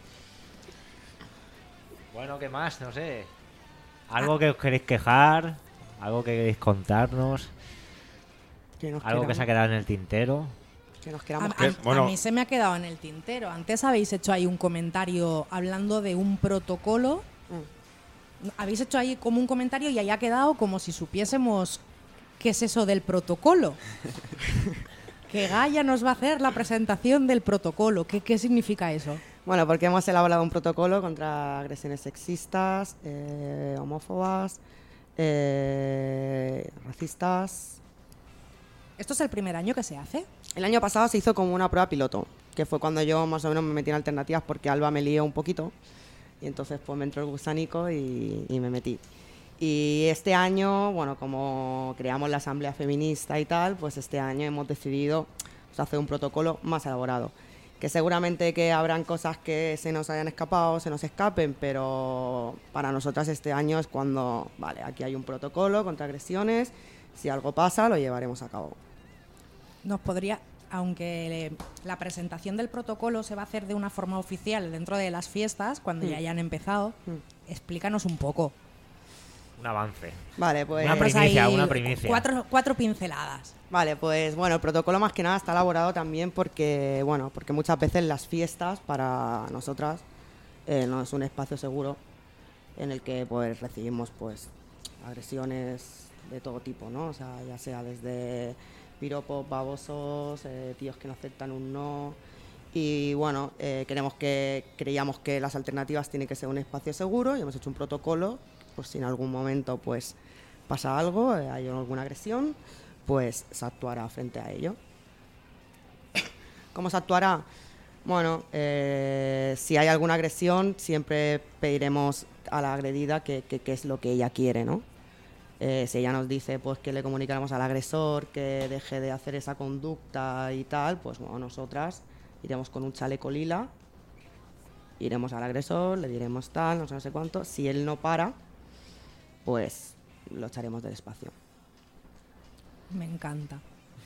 S2: Bueno, ¿qué más? No sé. ¿Algo que os queréis quejar? ¿Algo que queréis contarnos?
S6: Que nos
S2: ¿Algo que se ha
S6: queramos,
S2: quedado en el tintero?
S6: que nos
S4: A,
S6: queramos.
S4: a-
S3: que- bueno.
S4: a mí se me ha quedado en el tintero. Antes habéis hecho ahí un comentario hablando de un protocolo.
S6: Mm.
S4: Habéis hecho ahí como un comentario y ahí ha quedado como si supiésemos qué es eso del protocolo. Que Gaia nos va a hacer la presentación del protocolo. ¿Qué, qué significa eso?
S6: Bueno, porque hemos elaborado un protocolo contra agresiones sexistas, eh, homófobas, eh, racistas.
S4: ¿Esto es el primer año que se hace?
S6: El año pasado se hizo como una prueba piloto, que fue cuando yo más o menos me metí en alternativas porque Alba me lió un poquito y entonces pues me entró el gusanico y, y me metí. Y este año, bueno, como creamos la asamblea feminista y tal, pues este año hemos decidido pues, hacer un protocolo más elaborado. Que seguramente que habrán cosas que se nos hayan escapado, se nos escapen, pero para nosotras este año es cuando, vale, aquí hay un protocolo contra agresiones, si algo pasa lo llevaremos a cabo.
S4: Nos podría, aunque le- la presentación del protocolo se va a hacer de una forma oficial dentro de las fiestas, cuando
S6: Mm.
S4: ya hayan empezado,
S6: Mm.
S4: explícanos un poco.
S2: Un avance.
S6: Vale, pues...
S2: Una
S4: Danos
S2: primicia,
S4: ahí
S2: una primicia.
S4: Cuatro, cuatro pinceladas.
S6: Vale, pues bueno, el protocolo más que nada está elaborado también porque, bueno, porque muchas veces las fiestas para nosotras eh, no es un espacio seguro en el que pues recibimos pues agresiones de todo tipo, ¿no? O sea, ya sea desde piropos, babosos, eh, tíos que no aceptan un no. Y bueno, eh, queremos que creíamos que las alternativas tienen que ser un espacio seguro y hemos hecho un protocolo, por si en algún momento pues pasa algo, eh, hay alguna agresión, pues se actuará frente a ello. ¿Cómo se actuará? Bueno, eh, si hay alguna agresión, siempre pediremos a la agredida que, que- que es lo que ella quiere, ¿no? Eh, si ella nos dice pues que le comunicaremos al agresor que deje de hacer esa conducta y tal, pues bueno, nosotras iremos con un chaleco lila, iremos al agresor, le diremos tal, no sé, no sé cuánto. Si él no para, pues lo echaremos del espacio.
S4: Me encanta.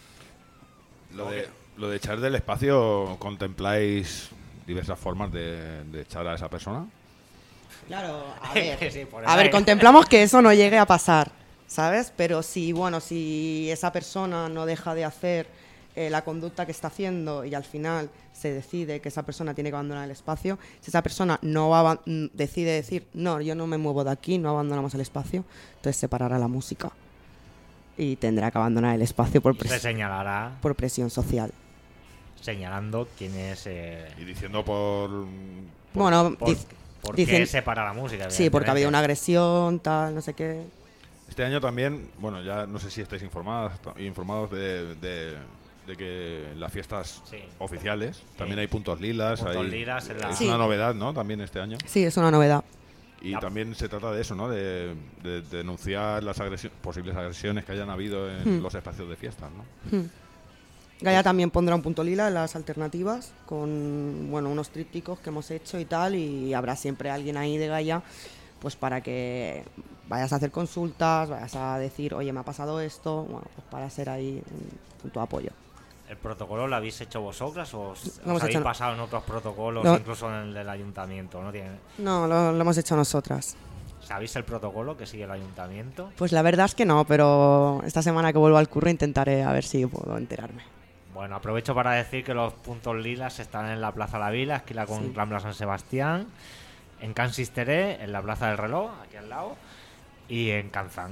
S3: Lo de, lo de echar del espacio, ¿contempláis diversas formas de, de echar a esa persona?
S6: Claro, a ver,
S2: Sí, por
S6: a ver,
S2: ahí.
S6: contemplamos que eso no llegue a pasar, ¿sabes? Pero si, bueno, si esa persona no deja de hacer eh, la conducta que está haciendo y al final se decide que esa persona tiene que abandonar el espacio, si esa persona no va a aban- mm, decide decir, no, yo no me muevo de aquí, no abandonamos el espacio, entonces se parará la música y tendrá que abandonar el espacio por,
S2: Y se
S6: pres-
S2: señalará
S6: por presión social.
S2: señalando quién es... eh,
S3: Y diciendo por... por-
S6: Bueno,
S2: por,
S6: dic-
S2: por
S6: dicen-
S2: qué se para la música.
S6: sí, porque ha habido una
S2: evidentemente.
S6: agresión, tal, no sé qué.
S3: Este año también, bueno, ya no sé si estáis informadas, informados de, de, de que en las fiestas
S2: Sí.
S3: oficiales también hay puntos lilas.
S2: Puntos
S3: hay-
S2: lilas en la-
S3: Es
S6: Sí.
S3: una novedad, ¿no? También este año.
S6: Sí, es una novedad.
S3: Y
S2: Ya.
S3: también se trata de eso, ¿no? De, de- de denunciar las agresiones, posibles agresiones que hayan habido en
S6: Hmm.
S3: los espacios de fiestas, ¿no?
S6: Hmm. Gaia también pondrá un punto lila en las alternativas con, bueno, unos trípticos que hemos hecho y tal, y habrá siempre alguien ahí de Gaia pues para que vayas a hacer consultas, vayas a decir, oye, me ha pasado esto, bueno, pues para ser ahí un punto de apoyo.
S2: ¿El protocolo lo habéis hecho vosotras o os,
S6: Lo
S2: os
S6: hemos
S2: habéis
S6: hecho no-
S2: pasado en otros protocolos,
S6: No.
S2: incluso en el del ayuntamiento? ¿No tiene...
S6: No, lo, lo hemos hecho nosotras.
S2: ¿Sabéis el protocolo que sigue el ayuntamiento?
S6: Pues la verdad es que no, pero esta semana que vuelvo al curro intentaré a ver si puedo enterarme.
S2: Bueno, aprovecho para decir que los puntos lilas están en la Plaza La Vila, esquina con
S6: Sí.
S2: Rambla San Sebastián, en Can Sisteré, en la Plaza del Reloj, aquí al lado, y en Canzán.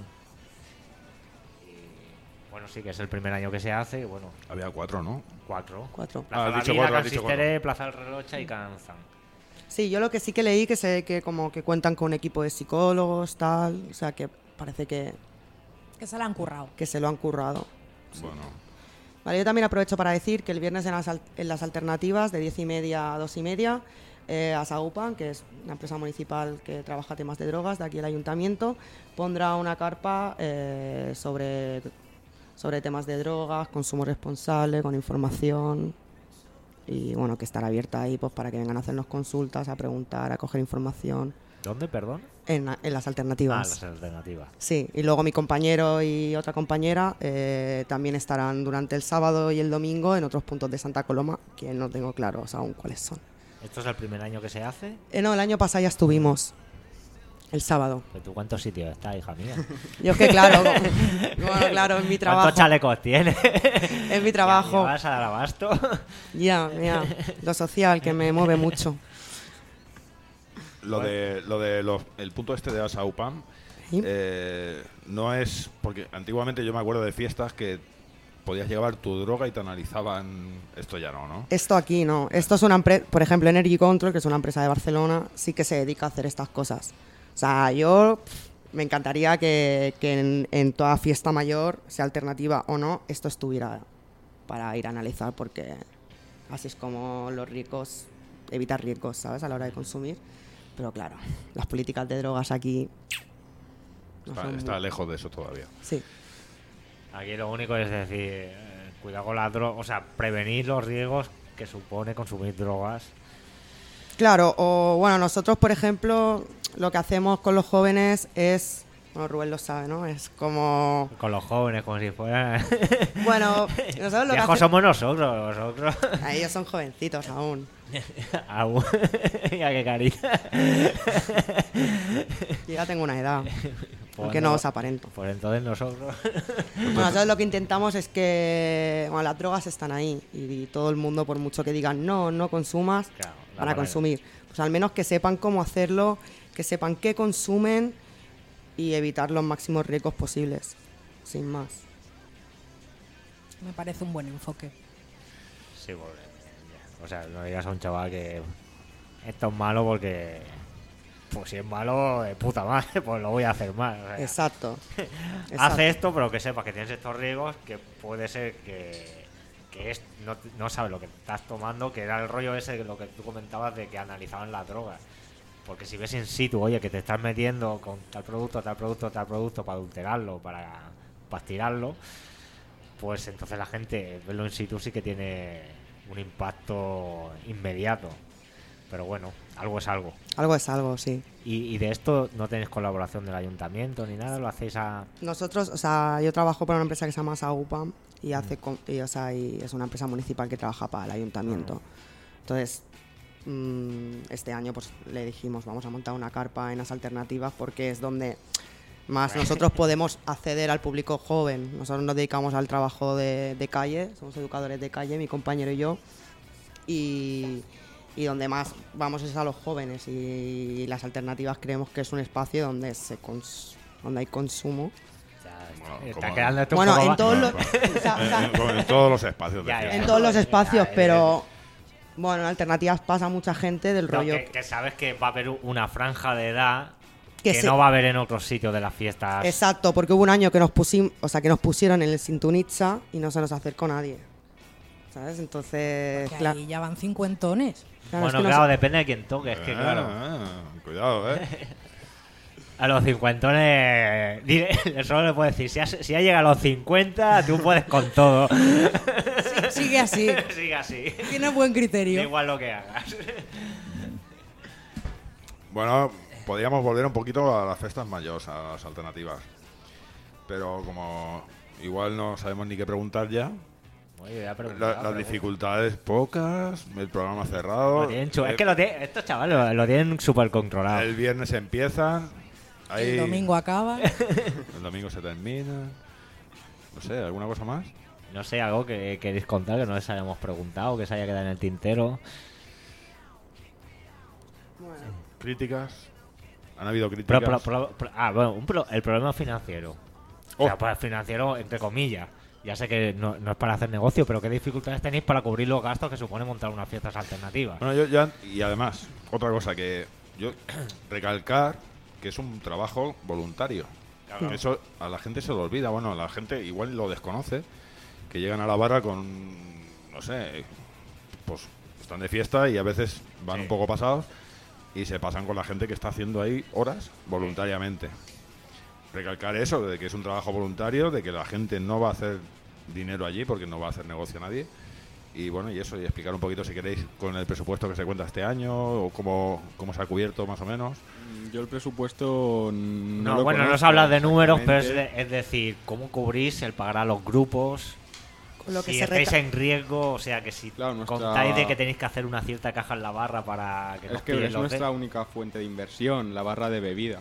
S2: Y, bueno, sí que es el primer año que se hace, y bueno,
S3: Había cuatro, ¿no?
S2: cuatro.
S6: Cuatro.
S2: Plaza
S3: Ah, has
S2: La
S3: dicho
S2: Vila,
S3: cuatro, has
S2: Can
S3: dicho
S2: Sisteré, Plaza del Reloj y Canzán.
S6: Sí, yo lo que sí que leí que sé que como que cuentan con un equipo de psicólogos, tal, o sea que parece que,
S4: Que se la han currado.
S6: que se lo han currado.
S3: Bueno,
S6: Vale, yo también aprovecho para decir que el viernes en las, al- en las alternativas, de diez y media a dos y media, eh, Asagupan, que es una empresa municipal que trabaja temas de drogas de aquí el ayuntamiento, pondrá una carpa eh, sobre, sobre temas de drogas, consumo responsable, con información. Y bueno, que estará abierta ahí pues para que vengan a hacernos consultas, a preguntar, a coger información
S2: ¿Dónde, perdón?
S6: en, la- en las
S2: Ah,
S6: alternativas.
S2: las alternativas.
S6: Sí, y luego mi compañero y otra compañera eh, también estarán durante el sábado y el domingo en otros puntos de Santa Coloma, que no tengo claros aún cuáles son.
S2: ¿Esto es el primer año que se hace?
S6: Eh, no, el año pasado ya estuvimos, el sábado.
S2: ¿Pero tú cuántos sitios estás, hija mía?
S6: Yo es que claro, bueno, claro, en mi trabajo,
S2: ¿Cuántos chalecos tienes?
S6: en mi trabajo,
S2: ¿Vas a dar abasto?
S6: ya, ya, lo social que me mueve mucho.
S3: lo de lo de los- el punto este de Asaupam
S6: ¿Sí?
S3: eh, no es porque antiguamente yo me acuerdo de fiestas que podías llevar tu droga y te analizaban. Esto ya no, ¿no?
S6: Esto aquí no, esto es una empresa, por ejemplo, Energy Control, que es una empresa de Barcelona, sí que se dedica a hacer estas cosas. O sea, yo pff, me encantaría que, que en, en toda fiesta mayor, sea alternativa o no, esto estuviera para ir a analizar, porque así es como los ricos, evitar riesgos, ¿sabes?, a la hora de consumir. Pero claro, las políticas de drogas aquí no
S3: Está,
S6: son
S3: está
S6: muy-
S3: lejos de eso todavía.
S6: Sí,
S2: Aquí lo único es decir, eh, cuidado con las drogas, o sea, prevenir los riesgos que supone consumir drogas.
S6: claro, o bueno, nosotros, por ejemplo, lo que hacemos con los jóvenes es, bueno, Rubén lo sabe, ¿no? Es como,
S2: Con los jóvenes, como si fueran...
S6: bueno, nosotros lo que
S2: Viejos
S6: hacemos...
S2: somos nosotros, nosotros.
S6: Ellos son jovencitos aún.
S2: Aún. Mira qué carita.
S6: Yo ya tengo una edad,
S2: Pues
S6: aunque no os aparento.
S2: Pues entonces nosotros...
S6: Bueno, nosotros lo que intentamos es que, bueno, las drogas están ahí y todo el mundo, por mucho que digan no, no consumas,
S2: Claro, la
S6: van a
S2: manera.
S6: consumir. Pues al menos que sepan cómo hacerlo, que sepan qué consumen y evitar los máximos riesgos posibles, sin más.
S4: Me parece un buen enfoque.
S2: Sí, porque... O sea, no digas a un chaval que esto es malo porque... Pues si es malo, de puta madre, pues lo voy a hacer mal. O sea,
S6: Exacto.
S2: Hace
S6: Exacto.
S2: esto, pero que sepas que tienes estos riesgos, que puede ser que, que es, no, no sabes lo que estás tomando, que era el rollo ese, que lo que tú comentabas de que analizaban las drogas. Porque si ves in situ, oye, que te estás metiendo con tal producto, tal producto, tal producto para adulterarlo, para, para estirarlo, pues entonces la gente, verlo in situ sí que tiene un impacto inmediato. Pero bueno, algo es algo.
S6: Algo es algo, sí.
S2: Y, y de esto no tenéis colaboración del ayuntamiento ni nada, lo hacéis a...
S6: Nosotros, o sea, yo trabajo para una empresa que se llama Sagupam y hace, con- y, o sea, y es una empresa municipal que trabaja para el ayuntamiento. Entonces, mm, este año pues le dijimos, vamos a montar una carpa en las alternativas porque es donde más nosotros podemos acceder al público joven. Nosotros nos dedicamos al trabajo de, de calle, somos educadores de calle, mi compañero y yo, y, y donde más vamos es a los jóvenes, y las alternativas creemos que es un espacio donde se cons- donde hay consumo.
S2: O sea,
S3: Bueno,
S2: está
S3: como-
S2: quedando esto un
S6: Bueno,
S2: poco
S6: en
S2: va-
S6: todos los,
S3: Bueno,
S6: o sea, o sea,
S3: En, en- en todos los espacios de
S2: Ya, ya,
S3: fiesta.
S6: en todos los espacios,
S2: Ya,
S6: pero bueno, en alternativas pasa mucha gente del
S2: No,
S6: rollo.
S2: que, que sabes que va a haber una franja de edad
S6: Que
S2: que,
S6: se-
S2: no va a haber en otros sitios de las fiestas.
S6: Exacto, porque hubo un año que nos pusimos, o sea, que nos pusieron en el Sintunitza y no se nos acercó nadie. ¿Sabes? Entonces,
S4: Que
S6: claro,
S4: ahí ya van cincuentones.
S6: claro, es
S2: Bueno,
S6: que no
S2: claro,
S6: se-
S2: depende de quién toque, es que
S3: Ah,
S2: claro.
S3: ah, cuidado, ¿eh?
S2: A los cincuentones, dile- solo le puedo decir, si, has- si ha llegado a los cincuenta, tú puedes con todo.
S4: Sí, sigue así.
S2: Sigue así.
S4: Tiene buen
S2: Da
S4: criterio.
S2: igual lo que hagas.
S3: Bueno, podríamos volver un poquito a las fiestas mayores, a las alternativas. Pero como igual no sabemos ni qué preguntar ya,
S2: Oye, ya
S3: la-
S2: pregunta,
S3: las
S2: pregunta.
S3: dificultades pocas, el programa cerrado.
S2: Lo tienen chu-
S3: eh,
S2: es que lo tienen, estos chavales lo, lo tienen súper controlado.
S3: el viernes empiezan, ahí-
S4: El domingo acaba.
S3: el domingo se termina. No sé, ¿alguna cosa más?
S2: No sé, algo que queréis contar que no les hayamos preguntado, que se haya quedado en el tintero.
S3: ¿Críticas? ¿Han habido
S2: Pero,
S3: críticas?
S2: pro- pro- pro- ah, bueno, un pro- el problema financiero. O
S3: Oh.
S2: sea, pues financiero entre comillas. Ya sé que no, no es para hacer negocio, pero ¿qué dificultades tenéis para cubrir los gastos que supone montar unas fiestas alternativas?
S3: Bueno, yo ya, y además, otra cosa que yo recalcar que es un trabajo voluntario.
S2: Claro.
S3: Eso a la gente se lo olvida, bueno, la gente igual lo desconoce, que llegan a la barra con, no sé, pues están de fiesta y a veces van
S2: Sí.
S3: un poco pasados y se pasan con la gente que está haciendo ahí horas voluntariamente. Recalcar eso, de que es un trabajo voluntario, de que la gente no va a hacer dinero allí porque no va a hacer negocio a nadie. Y bueno, y eso, y explicar un poquito si queréis con el presupuesto que se cuenta este año o cómo, cómo se ha cubierto más o menos.
S5: Yo el presupuesto no,
S2: No,
S5: lo
S2: bueno, no
S5: conozco
S2: se habla de números, pero es,
S5: exactamente.
S2: de- es decir, cómo cubrís el pagar a los grupos.
S6: Con lo que
S2: si
S6: se
S2: estáis
S6: reca-
S2: en riesgo, o sea, que si
S5: Claro, nuestra-
S2: contáis de que tenéis que hacer una cierta caja en la barra para que
S5: Es
S2: nos
S5: que
S2: pillen
S5: es
S2: los
S5: nuestra
S2: de-
S5: única fuente de inversión, la barra de bebida.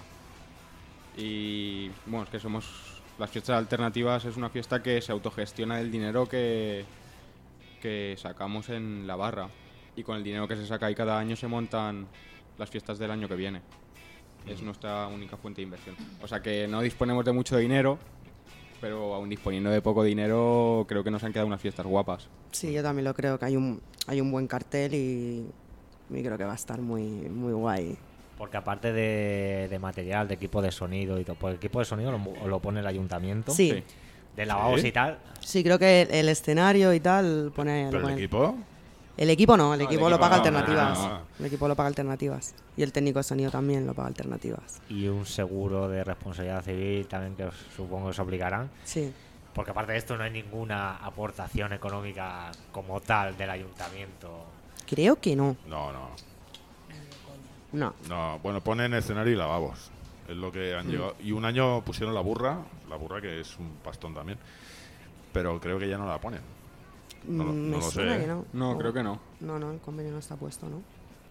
S5: Y bueno, es que somos. Las fiestas alternativas es una fiesta que se autogestiona del dinero que, que sacamos en la barra. Y con el dinero que se saca ahí cada año se montan las fiestas del año que viene. Es nuestra única fuente de inversión. O sea que no disponemos de mucho dinero, pero aún disponiendo de poco dinero, creo que nos han quedado unas fiestas guapas.
S6: Sí, yo también lo creo, que hay un, hay un buen cartel y, y creo que va a estar muy, muy guay.
S2: Porque aparte de, de material, de equipo de sonido y todo, pues el equipo de sonido lo, lo pone el ayuntamiento.
S6: Sí,
S5: Sí.
S6: sí,
S2: De lavabos
S3: Sí.
S2: y tal.
S6: creo que el, el escenario y tal pone... lo
S3: ¿Pero el
S6: pone-
S3: equipo?
S6: El equipo no, el
S5: No, el
S6: equipo lo
S5: equipo
S6: paga
S5: no,
S6: alternativas.
S3: no, no.
S6: El equipo lo paga alternativas. Y el técnico de sonido también lo paga alternativas.
S2: Y un seguro de responsabilidad civil también que os, supongo que os obligarán.
S6: Sí.
S2: Porque aparte de esto no hay ninguna aportación económica como tal del ayuntamiento.
S6: Creo que no.
S3: No, no.
S6: No.
S3: No, bueno, ponen escenario y lavabos. Es lo que han llegado. Y un año pusieron la burra, la burra que es un pastón también. Pero creo que ya no la ponen. No lo-
S6: Mm,
S3: no
S6: Me
S3: lo
S6: suena
S3: sé,
S6: que
S3: ¿eh?
S6: no.
S5: No, creo que no.
S6: No, no, el convenio no está puesto, ¿no?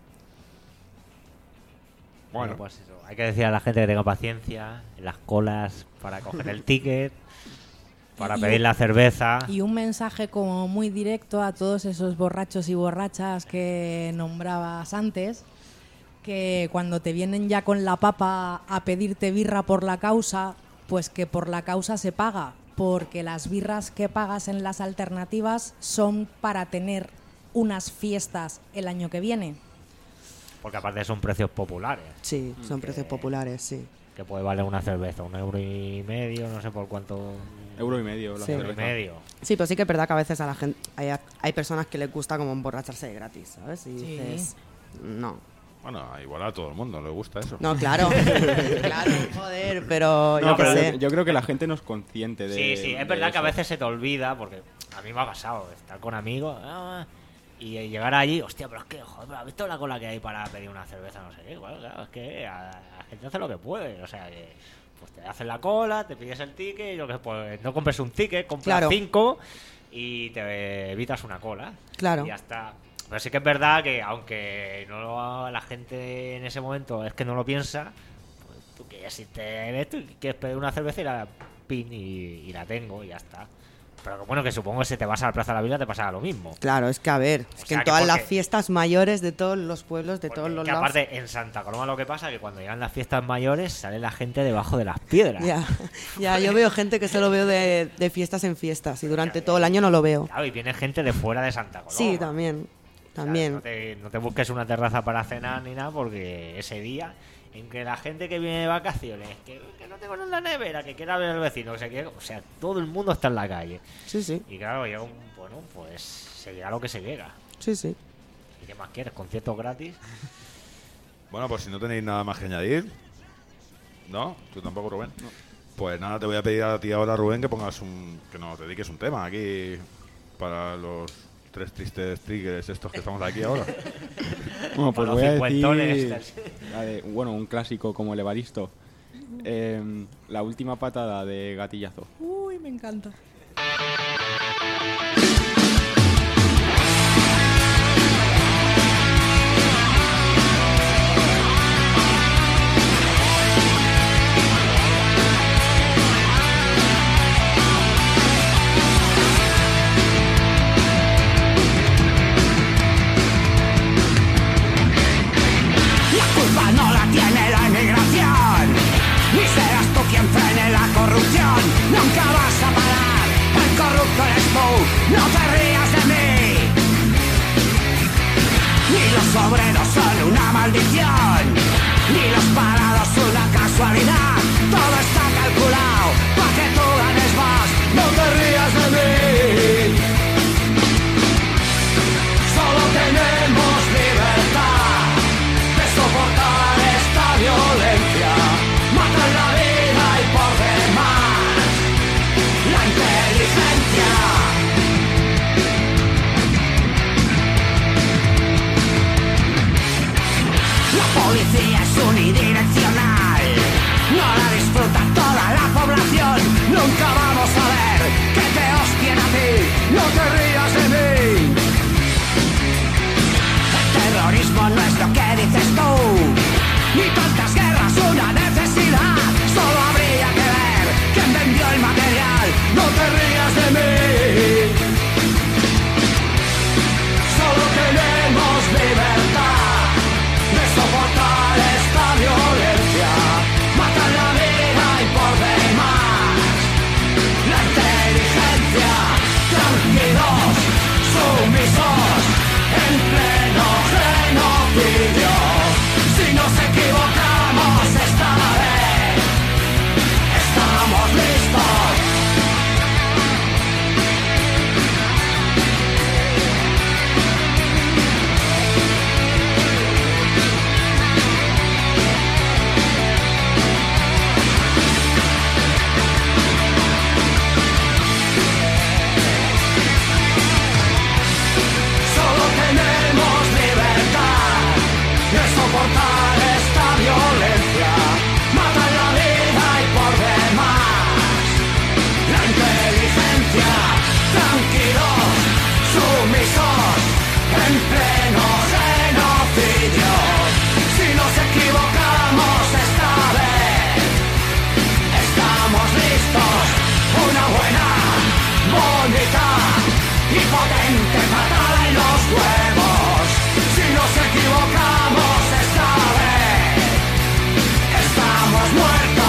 S2: Bueno,
S3: Bueno,
S2: pues eso. Hay que decir a la gente que tenga paciencia en las colas para coger el ticket, para
S4: Y-
S2: pedir la cerveza.
S4: Y un mensaje como muy directo a todos esos borrachos y borrachas que nombrabas antes, que cuando te vienen ya con la papa a pedirte birra por la causa, pues que por la causa se paga, porque las birras que pagas en las alternativas son para tener unas fiestas el año que viene.
S2: Porque aparte son precios populares.
S6: Sí, son precios populares, sí.
S2: Que puede valer una cerveza, un euro y medio, no sé por cuánto.
S5: Euro y medio la
S6: Sí.
S2: Euro y
S5: cerveza.
S2: medio.
S6: Sí, pero sí que es verdad que a veces a la gente hay, hay personas que les gusta como emborracharse de gratis, ¿sabes? Y
S4: Sí.
S6: dices, no.
S3: bueno, igual a todo el mundo le gusta eso.
S6: No, claro. claro, joder, pero yo
S5: No,
S6: qué
S5: pero
S6: sé.
S5: yo, yo creo que la gente no es consciente de.
S2: Sí, sí,
S5: de
S2: es verdad que a
S5: eso.
S2: veces se te olvida, porque a mí me ha pasado estar con amigos ah, y llegar allí, hostia, pero es que, joder, ¿has visto la cola que hay para pedir una cerveza? No sé qué, bueno, claro, es que a- la gente hace lo que puede, o sea, que pues te hacen la cola, te pides el ticket, y yo que pues no compres un ticket, compras
S6: Claro.
S2: cinco y te evitas una cola.
S6: Claro.
S2: Y ya está. Pero sí que es verdad que aunque no lo- la gente en ese momento es que no lo piensa, pues tú que ya si te ves, tú quieres pedir una cerveza y la pin y, y la tengo y ya está. Pero que bueno, que supongo que si te vas a la Plaza de la Vila te pasará lo mismo.
S6: Claro, es que a ver, es
S2: O
S6: que
S2: sea,
S6: en
S2: que
S6: todas las
S2: porque-
S6: fiestas mayores de todos los pueblos, de
S2: Porque
S6: todos los
S2: que
S6: lados.
S2: aparte en Santa Coloma lo que pasa es que cuando llegan las fiestas mayores sale la gente debajo de las piedras.
S6: Ya, ya, yo veo gente que solo veo de, de fiestas en fiestas y durante todo el año no lo veo.
S2: Claro, y viene gente de fuera de Santa Coloma.
S6: Sí, también,
S2: O sea,
S6: también.
S2: no, te, no te busques una terraza para cenar ni nada porque ese día en que la gente que viene de vacaciones, que, que no tengo nada en la nevera, que quiera ver al vecino, que se quiere, o sea, todo el mundo está en la calle.
S6: Sí, sí,
S2: Y claro, llega un, bueno, pues se llega lo que se llega.
S6: sí, sí.
S2: ¿Y qué más quieres? ¿Conciertos gratis?
S3: Bueno, pues si no tenéis nada más que añadir, ¿No? ¿Tú tampoco, Rubén? No. Pues nada, te voy a pedir a ti ahora, Rubén, que pongas un... que nos dediques un tema aquí para los tres tristes tigres estos que estamos aquí ahora.
S5: Bueno, pues
S2: Para
S5: voy a
S2: los cincuentones.
S5: decir... la de- bueno, un clásico como el Evaristo. Eh, la última patada de Gatillazo.
S4: Uy, me encanta.
S9: La culpa no la tiene la emigración, ni serás tú quien frene la corrupción. Nunca vas a parar, el corrupto eres tú, no te rías de mí. Ni los obreros son una maldición, ni los parados una casualidad. Todo está calculado para que tú ganes más, no te rías de mí. Solo tenemos libertad de soportar esta violencia. Matan la vida y por demás la inteligencia. La policía es unidireccional, no la disfruta toda la población. Nunca vamos a ver que te hostien a ti, no te rías de mí. El terrorismo no es lo que dices tú, ni tantas guerras una necesidad. Solo habría que ver quién vendió el material, no te rías de mí. Solo tenemos libertad de soportar esta violencia. Matan la vida y por demás la inteligencia. Tranquilos, sumisos, en pleno genocidio. Si nos equivocamos esta vez, estamos listos. Solo tenemos libertad de soportar esta violencia. Matan la vida y por demás la inteligencia. Tranquilos, sumisos, en pleno genocidio. Si nos equivocamos esta vez, estamos listos. Una buena, bonita y potente patada en los huevos. Si nos equivocamos esta vez, estamos muertos.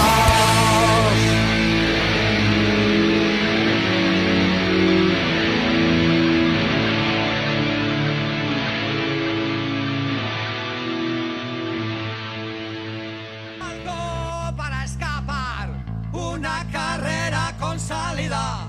S9: Algo para escapar, una carrera con salida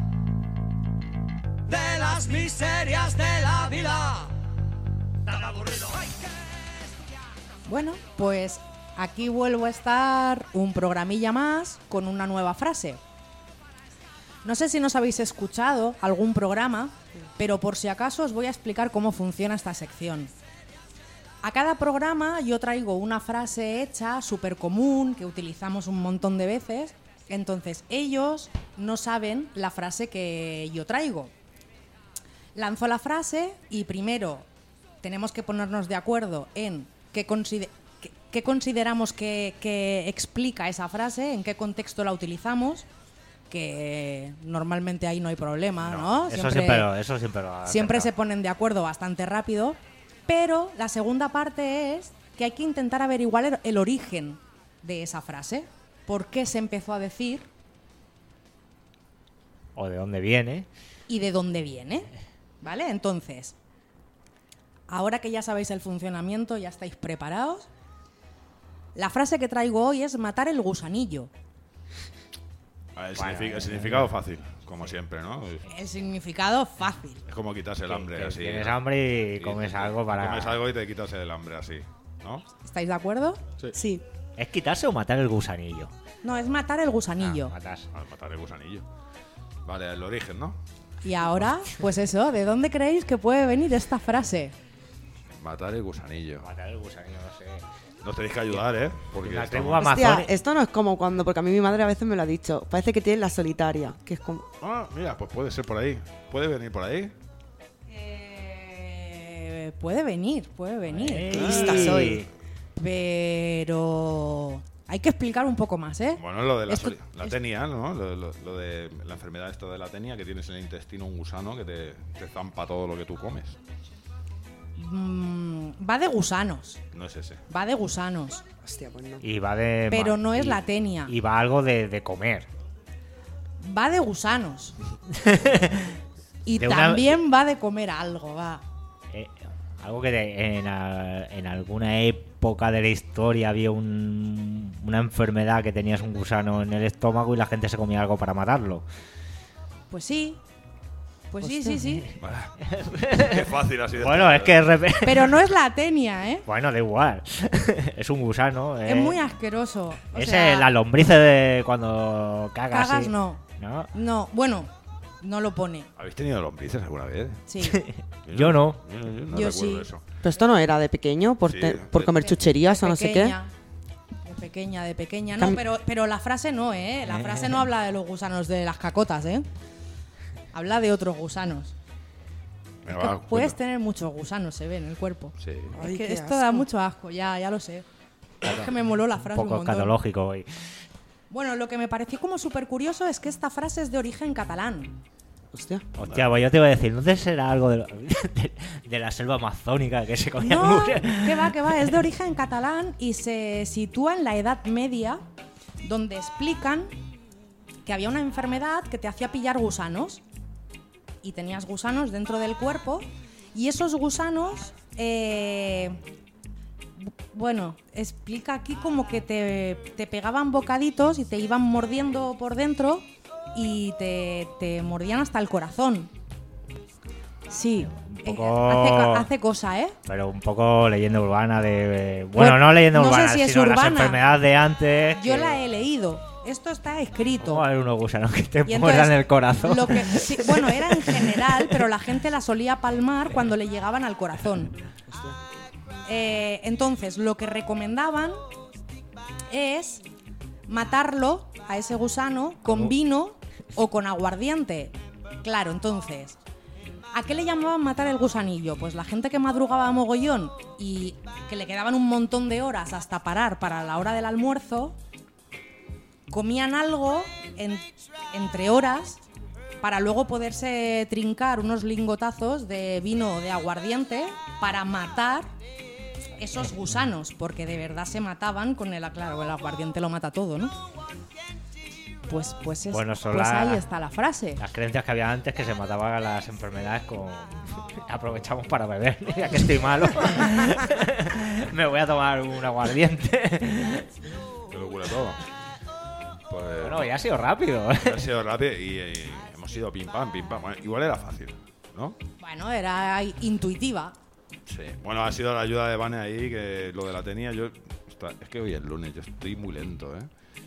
S9: de las miserias de la vida. Tan aburrido. Hay que estudiar.
S4: Bueno, pues aquí vuelvo a estar un programilla más con una nueva frase. No sé si nos habéis escuchado algún programa, pero por si acaso os voy a explicar cómo funciona esta sección. A cada programa yo traigo una frase hecha, súper común, que utilizamos un montón de veces. Entonces ellos no saben la frase que yo traigo. Lanzo la frase y primero tenemos que ponernos de acuerdo en qué, consider- qué- qué consideramos que, que explica esa frase, en qué contexto la utilizamos, que normalmente ahí no hay problema, ¿no?
S2: Eso siempre, lo- eso siempre lo ha
S4: Siempre se
S2: acertado.
S4: ponen de acuerdo bastante rápido, pero la segunda parte es que hay que intentar averiguar el, el origen de esa frase. ¿Por qué se empezó a decir
S2: O de dónde viene.
S4: y de dónde viene? ¿Vale? Entonces, ahora que ya sabéis el funcionamiento, ya estáis preparados, la frase que traigo hoy es matar el gusanillo.
S3: Ah, El,
S2: Bueno,
S3: significa- el
S2: eh,
S3: significado fácil, como siempre, ¿no?
S4: El significado fácil.
S3: Es como quitarse el hambre,
S2: Que
S3: así.
S2: tienes
S3: ¿no?
S2: hambre y
S3: Sí,
S2: comes
S3: sí,
S2: algo para...
S3: Comes algo y te quitas el hambre, así, ¿no?
S4: ¿Estáis de acuerdo?
S5: Sí.
S6: Sí.
S2: ¿Es quitarse o matar el gusanillo?
S4: No, es matar el gusanillo.
S2: Ah, matar.
S3: Al matar el gusanillo. Vale, el origen, ¿no?
S4: Y ahora, pues eso, ¿de dónde creéis que puede venir esta frase?
S3: Matar el gusanillo.
S2: Matar el gusanillo, no sé.
S3: Nos tenéis que ayudar, ¿eh? Porque
S2: La
S3: estamos-
S2: tribu
S6: Hostia,
S2: amazónica.
S6: esto no es como cuando, porque a mí mi madre a veces me lo ha dicho, parece que tiene la solitaria, que es como...
S3: Ah, mira, pues puede ser por ahí. ¿Puede venir por ahí?
S4: Eh, puede venir, puede venir.
S2: Ey.
S6: lista soy.
S4: Pero hay que explicar un poco más, ¿eh?
S3: Bueno, lo de la,
S4: Esto-
S3: soli- la tenia, ¿no? Lo, lo- lo de la enfermedad esto de la tenia, que tienes en el intestino un gusano que te, te zampa todo lo que tú comes.
S4: Mm, va de gusanos,
S3: No es ese.
S4: va de gusanos.
S6: Hostia, pues no.
S2: Y va de.
S4: Pero
S2: ma-
S4: no es
S2: y-
S4: la tenia.
S2: Y va algo de, de comer.
S4: Va de gusanos. Y
S2: De una-
S4: también va de comer algo, va.
S2: Eh, algo que de- en, a- en alguna época de la historia había un- una enfermedad que tenías un gusano en el estómago y la gente se comía algo para matarlo.
S4: Pues sí. Pues sí, sí, sí.
S3: Qué fácil así de
S2: Bueno, es que de repe-
S4: Pero no es la tenia, ¿eh?
S2: Bueno, da igual. Es un gusano.
S4: Es
S2: eh.
S4: muy asqueroso. O
S2: Es
S4: sea,
S2: eh, la lombrices de cuando cagas.
S4: cagas
S2: sí.
S4: no.
S2: ¿No?
S4: No, bueno, no lo pone.
S3: ¿Habéis tenido lombrices alguna vez?
S4: Sí.
S2: Yo no.
S3: Yo, yo no
S4: Yo
S3: recuerdo
S4: sí.
S3: eso.
S6: Pero esto no era de pequeño, por,
S3: Sí,
S6: te-
S3: de-
S6: por comer chucherías o no sé qué.
S4: Pequeña, De pequeña, de pequeña. No,
S6: Cam-
S4: pero, pero la frase no, ¿eh? La frase no habla de los gusanos de las cacotas, ¿eh? Habla de otros gusanos.
S3: Venga,
S4: Que
S3: va,
S4: puedes
S3: cuenta.
S4: tener muchos gusanos, se ve en el cuerpo.
S3: Sí.
S6: Ay,
S4: Es que
S6: qué
S4: esto da
S6: asco.
S4: mucho asco, ya, ya lo sé. Es que me moló la
S2: Un
S4: frase un,
S2: poco
S4: montón.
S2: escatológico hoy.
S4: Bueno, lo que me pareció como súper curioso es que esta frase es de origen catalán.
S6: Hostia.
S2: Hostia, pues yo te iba a decir, ¿no te será algo de, lo- de, de la selva amazónica que se comía
S4: No,
S2: mucho?
S4: que va, que va, es de origen catalán y se sitúa en la Edad Media, donde explican que había una enfermedad que te hacía pillar gusanos. Y tenías gusanos dentro del cuerpo y esos gusanos, eh, bu- bueno, explica aquí como que te, te pegaban bocaditos y te iban mordiendo por dentro y te, te mordían hasta el corazón. Sí, eh,
S2: poco-
S4: hace, co- hace cosa, ¿eh?
S2: Pero un poco leyenda urbana de... Bueno,
S4: Pues,
S2: no leyenda
S4: no sé
S2: urbana,
S4: si es
S2: sino las
S4: urbana.
S2: enfermedades de antes.
S4: Yo
S2: que-
S4: la he leído. Esto está escrito.
S2: ¿Cómo va a haber unos gusanos que te
S4: Y
S2: muerdan
S4: entonces,
S2: el corazón?
S4: lo que- sí, bueno, era en general, pero la gente la solía palmar cuando le llegaban al corazón. Eh, entonces, lo que recomendaban es matarlo a ese gusano con vino o con aguardiente. Claro, entonces, ¿a qué le llamaban matar el gusanillo? Pues la gente que madrugaba a mogollón y que le quedaban un montón de horas hasta parar para la hora del almuerzo, comían algo en- entre horas para luego poderse trincar unos lingotazos de vino o de aguardiente para matar esos gusanos, porque de verdad se mataban con el, claro, el aguardiente lo mata todo, ¿no? Pues, pues, es-
S2: Bueno, son
S4: pues
S2: la-
S4: ahí está la frase.
S2: Las creencias que había antes que se mataban a las enfermedades con... Aprovechamos para beber, ya que estoy malo. Me voy a tomar un aguardiente.
S3: Qué locura todo. Pues,
S2: Bueno, ya ha sido rápido.
S3: ha sido rápido y, y hemos ido pim pam, pim pam. Bueno, igual era fácil, ¿no?
S4: Bueno, era intuitiva.
S3: Sí. Bueno, ha sido la ayuda de Vane ahí, que lo de la tenía yo... Ostras, es que hoy es lunes, yo estoy muy lento, ¿eh?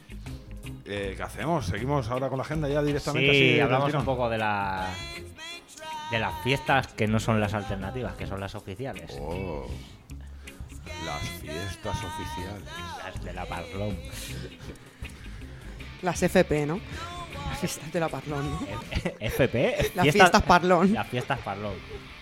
S3: Eh, ¿Qué hacemos? ¿Seguimos ahora con la agenda ya directamente? así
S2: Sí,
S3: del
S2: hablamos
S3: tirón?
S2: un poco de la... De las fiestas que no son las alternativas, que son las oficiales.
S3: Oh, las fiestas oficiales.
S2: Las de la Parlón.
S6: Las F P, ¿no? Las fiestas de la Parlón, ¿no?
S2: F P.
S6: Las fiestas Parlón.
S2: Las fiestas Parlón.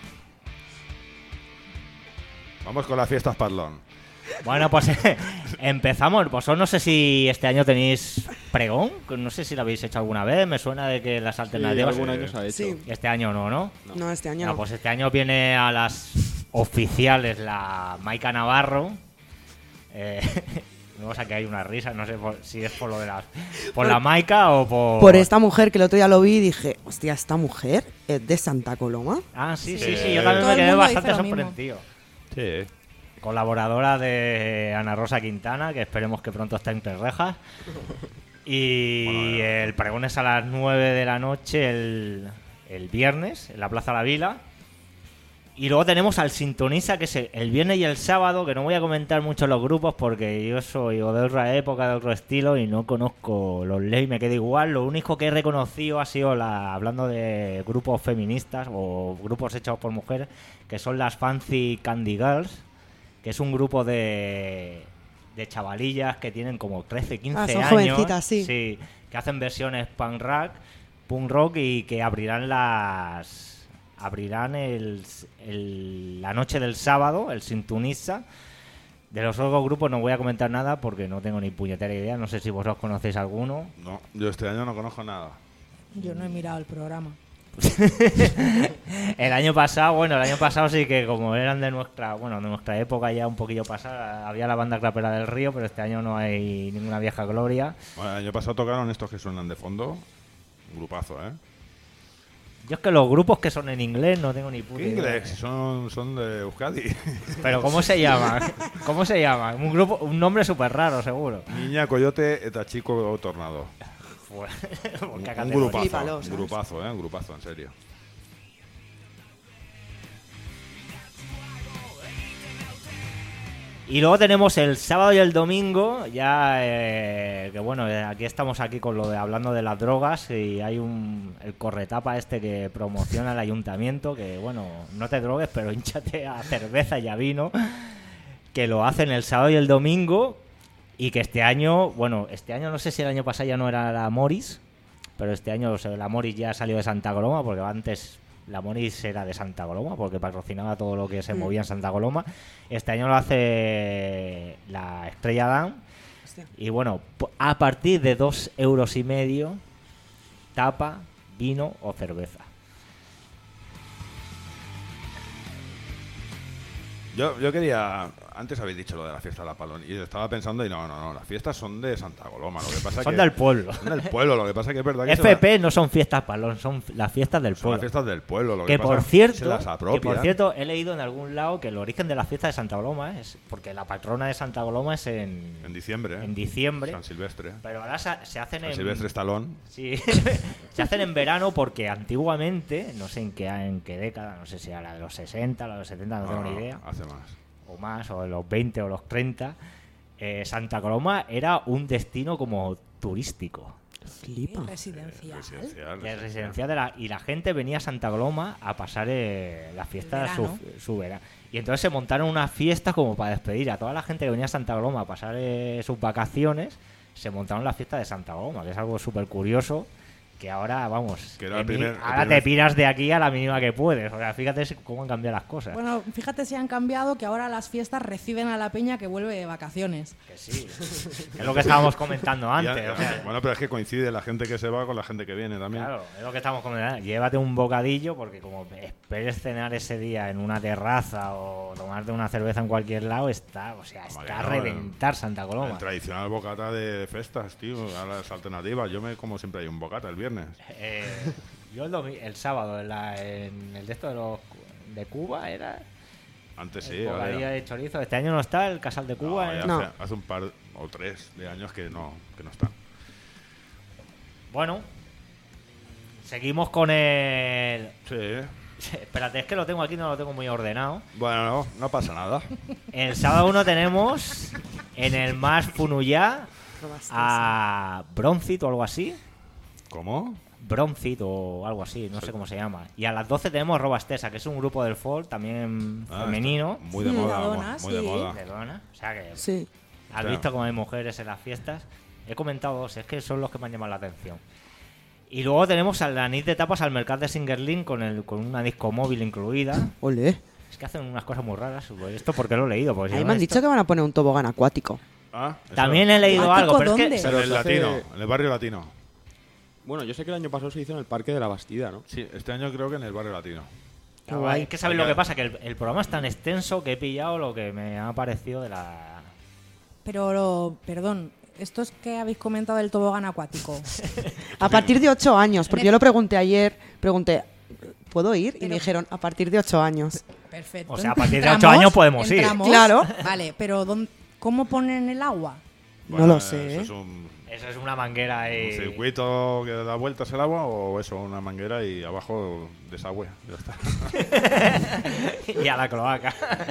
S3: Vamos con las fiestas Parlón.
S2: Bueno, pues eh, empezamos. Vosotros no sé si este año tenéis pregón. No sé si lo habéis hecho alguna vez. Me suena de que las
S5: Sí,
S2: alternativas...
S5: algún año se ha hecho.
S6: Sí.
S2: Este año no, ¿no?
S6: No, este año
S2: No,
S6: no.
S2: pues este año viene a las oficiales la Maika Navarro. Eh, no sé, que hay una risa, no sé por- si es por lo de la, por la Maika o por...
S6: Por esta mujer que el otro día lo vi y dije, hostia, esta mujer es de Santa Coloma.
S2: Ah, sí, sí,
S3: Sí.
S2: sí, yo también
S4: Todo
S2: me
S4: el
S2: quedé
S4: mundo
S2: bastante
S4: dice lo mismo.
S2: sorprendido.
S3: Sí.
S2: Colaboradora de Ana Rosa Quintana, que esperemos que pronto esté entre rejas. Y
S3: Bueno,
S2: el pregón es a las nueve de la noche el, el viernes en la Plaza La Vila. Y luego tenemos al Sintonista, que es el, el viernes y el sábado, que no voy a comentar mucho los grupos porque yo soy o de otra época, de otro estilo, y no conozco los leyes, me queda igual. Lo único que he reconocido ha sido, la hablando de grupos feministas o grupos hechos por mujeres, que son las Fancy Candy Girls, que es un grupo de, de chavalillas que tienen como trece, quince
S6: Ah, son
S2: años.
S6: jovencitas, sí.
S2: Sí, que hacen versiones punk rock, punk rock y que abrirán las... abrirán el, el- la noche del sábado, el Sintonista. De los otros grupos no voy a comentar nada porque no tengo ni puñetera idea. No sé si vosotros conocéis alguno.
S3: No, yo este año no conozco nada.
S4: Yo no he mirado el programa.
S2: El año pasado, bueno, el año pasado sí que como eran de nuestra, bueno, de nuestra época ya un poquillo pasada, había la banda Crapera del Río, pero este año no hay ninguna vieja gloria.
S3: Bueno, el año pasado tocaron estos que suenan de fondo. Un grupazo, ¿eh?
S2: Yo es que los grupos que son en inglés no tengo ni puta
S3: ¿Qué
S2: idea.
S3: inglés? Son, son de Euskadi.
S2: Pero ¿cómo se llama? ¿Cómo se llama? Un grupo, un nombre súper raro, seguro.
S3: Niña, Coyote, eta Chico, Tornado.
S2: Fue-
S3: Un,
S2: Qué
S3: un
S2: categoría.
S3: grupazo,
S6: Flípalo,
S3: un
S6: ¿sabes?
S3: grupazo, ¿eh? Un grupazo, en serio.
S2: Y luego tenemos el sábado y el domingo, ya eh, que bueno, eh, aquí estamos aquí con lo de hablando de las drogas y hay un el corretapa este que promociona el ayuntamiento, que bueno, no te drogues, pero hinchate a cerveza y a vino, que lo hacen el sábado y el domingo y que este año, bueno, este año no sé si el año pasado ya no era la Moris, pero este año o sea, la Moris ya salió de Santa Coloma, porque antes la Moris era de Santa Coloma, porque patrocinaba todo lo que se movía en Santa Coloma. Este año lo hace la Estrella Damm.
S6: Hostia.
S2: Y bueno, po- a partir de dos euros y medio, tapa, vino o cerveza.
S3: Yo, yo quería... Antes habéis dicho lo de la fiesta de la Palón y estaba pensando y no, no, no, las fiestas son de Santa Coloma. Lo que pasa
S2: Son
S3: que,
S2: del pueblo.
S3: Son del pueblo, lo que pasa que es verdad que se
S2: F
S3: la-
S2: P no son fiestas palón, son las fiestas del
S3: son
S2: pueblo.
S3: las fiestas del pueblo. Lo
S2: Que
S3: que, pasa
S2: por
S3: es
S2: cierto,
S3: se las
S2: que por
S3: apropian.
S2: cierto, he leído en algún lado que el origen de la fiesta de Santa Coloma es porque la patrona de Santa Coloma es en,
S3: En diciembre, ¿eh?
S2: en diciembre,
S3: San Silvestre.
S2: pero ahora se, se hacen
S3: San
S2: en
S3: Silvestre Estalón.
S2: sí, se hacen en verano porque antiguamente, no sé en qué en qué década, no sé si era la de los sesenta, la de los setenta, no tengo ni idea,
S3: Hace más.
S2: o más, o de los veinte o los treinta, eh, Santa Coloma era un destino como turístico.
S6: Flipa.
S4: Residencial.
S3: Residencial.
S2: Que es residencial de la, y la gente venía a Santa Coloma a pasar eh, las fiestas
S4: El verano.
S2: su, su verano. Y entonces se montaron unas fiestas como para despedir a toda la gente que venía a Santa Coloma a pasar eh, sus vacaciones. Se montaron las fiestas de Santa Coloma, que es algo súper curioso. Que ahora, vamos,
S3: Que era el
S2: en mi-
S3: primer- el
S2: ahora
S3: primer-
S2: te piras de aquí a la mínima que puedes. O sea, fíjate si- cómo han cambiado las cosas.
S4: Bueno, fíjate si han cambiado que ahora las fiestas reciben a la peña que vuelve de vacaciones.
S2: Que sí. Es lo que estábamos comentando
S3: Y
S2: antes.
S3: a-
S2: o sea,
S3: bueno, pero es que coincide la gente que se va con la gente que viene también.
S2: Claro, es lo que estamos comentando. Llévate un bocadillo porque como esperes cenar ese día en una terraza o tomarte una cerveza en cualquier lado, está, o sea,
S3: Vamos,
S2: está a
S3: que no,
S2: reventar Santa
S3: El
S2: Coloma.
S3: tradicional bocata de festas, tío, a las alternativas. Yo me como siempre hay un bocata el viernes.
S2: Eh, yo el, domi- el sábado en, la- en el de esto de los de Cuba era
S3: Antes sí,
S2: el
S3: ahora
S2: bocadillo
S3: ya-
S2: de chorizo. Este año no está el casal de Cuba.
S3: No,
S2: ¿eh?
S3: ya
S6: No.
S3: Hace, hace un par o tres de años que no, que no están.
S2: Bueno, seguimos con el.
S3: Sí.
S2: Espérate, es que lo tengo aquí, no lo tengo muy ordenado.
S3: Bueno, no, no pasa nada.
S2: El sábado uno tenemos en el Más Funuyá a Bronzit o algo así.
S3: ¿Cómo?
S2: Bronzit o algo así, no sé cómo se llama. Y a las doce tenemos Robastesa, que es un grupo del folk también
S3: Ah,
S2: femenino.
S3: está Muy de
S4: Sí,
S3: moda,
S4: la
S3: vamos,
S4: dona,
S3: muy de
S4: sí.
S3: moda.
S2: De Dona. O sea que
S6: Sí.
S2: has
S3: Claro.
S2: visto cómo hay mujeres en las fiestas. He comentado dos, es que son los que me han llamado la atención. Y luego tenemos a la nit de tapas al mercado de Singerlin con el con una disco móvil incluida.
S6: Ole.
S2: Es que hacen unas cosas muy raras. Pues esto porque lo he leído. Porque si
S6: Ahí
S2: no
S6: me han
S2: esto-
S6: dicho que van a poner un tobogán acuático.
S3: Ah, eso-
S2: También he leído
S4: ¿Acuático
S2: algo, pero es
S4: dónde?
S2: que
S3: Pero en el
S5: se hace-
S3: latino, en el barrio latino.
S5: Bueno, yo sé que el año pasado se hizo en el Parque de la Bastida, ¿no?
S3: Sí, este año creo que en el barrio latino.
S6: Qué
S2: Ah,
S6: guay.
S2: es que sabes lo que pasa, que el, el programa es tan extenso que he pillado lo que me ha parecido de la...
S4: Pero, perdón, esto es que habéis comentado del tobogán acuático.
S6: A partir de ocho años, porque
S4: Me-
S6: yo lo pregunté ayer, pregunté, ¿puedo ir? Y
S4: Pero-
S6: me dijeron, a partir de ocho años.
S4: Perfecto.
S2: O sea, a partir de
S4: ¿Entramos?
S2: ocho años podemos ir.
S4: ¿Entramos?
S6: Claro.
S4: Vale, pero ¿dónde- ¿cómo ponen el agua?
S6: No lo
S3: eh,
S6: sé,
S3: Eso
S6: ¿eh?
S3: es un,
S2: Eso es una manguera y...
S3: ¿Un circuito que da vueltas el agua o eso, una manguera y abajo desagüe? Ya está.
S2: y a la cloaca.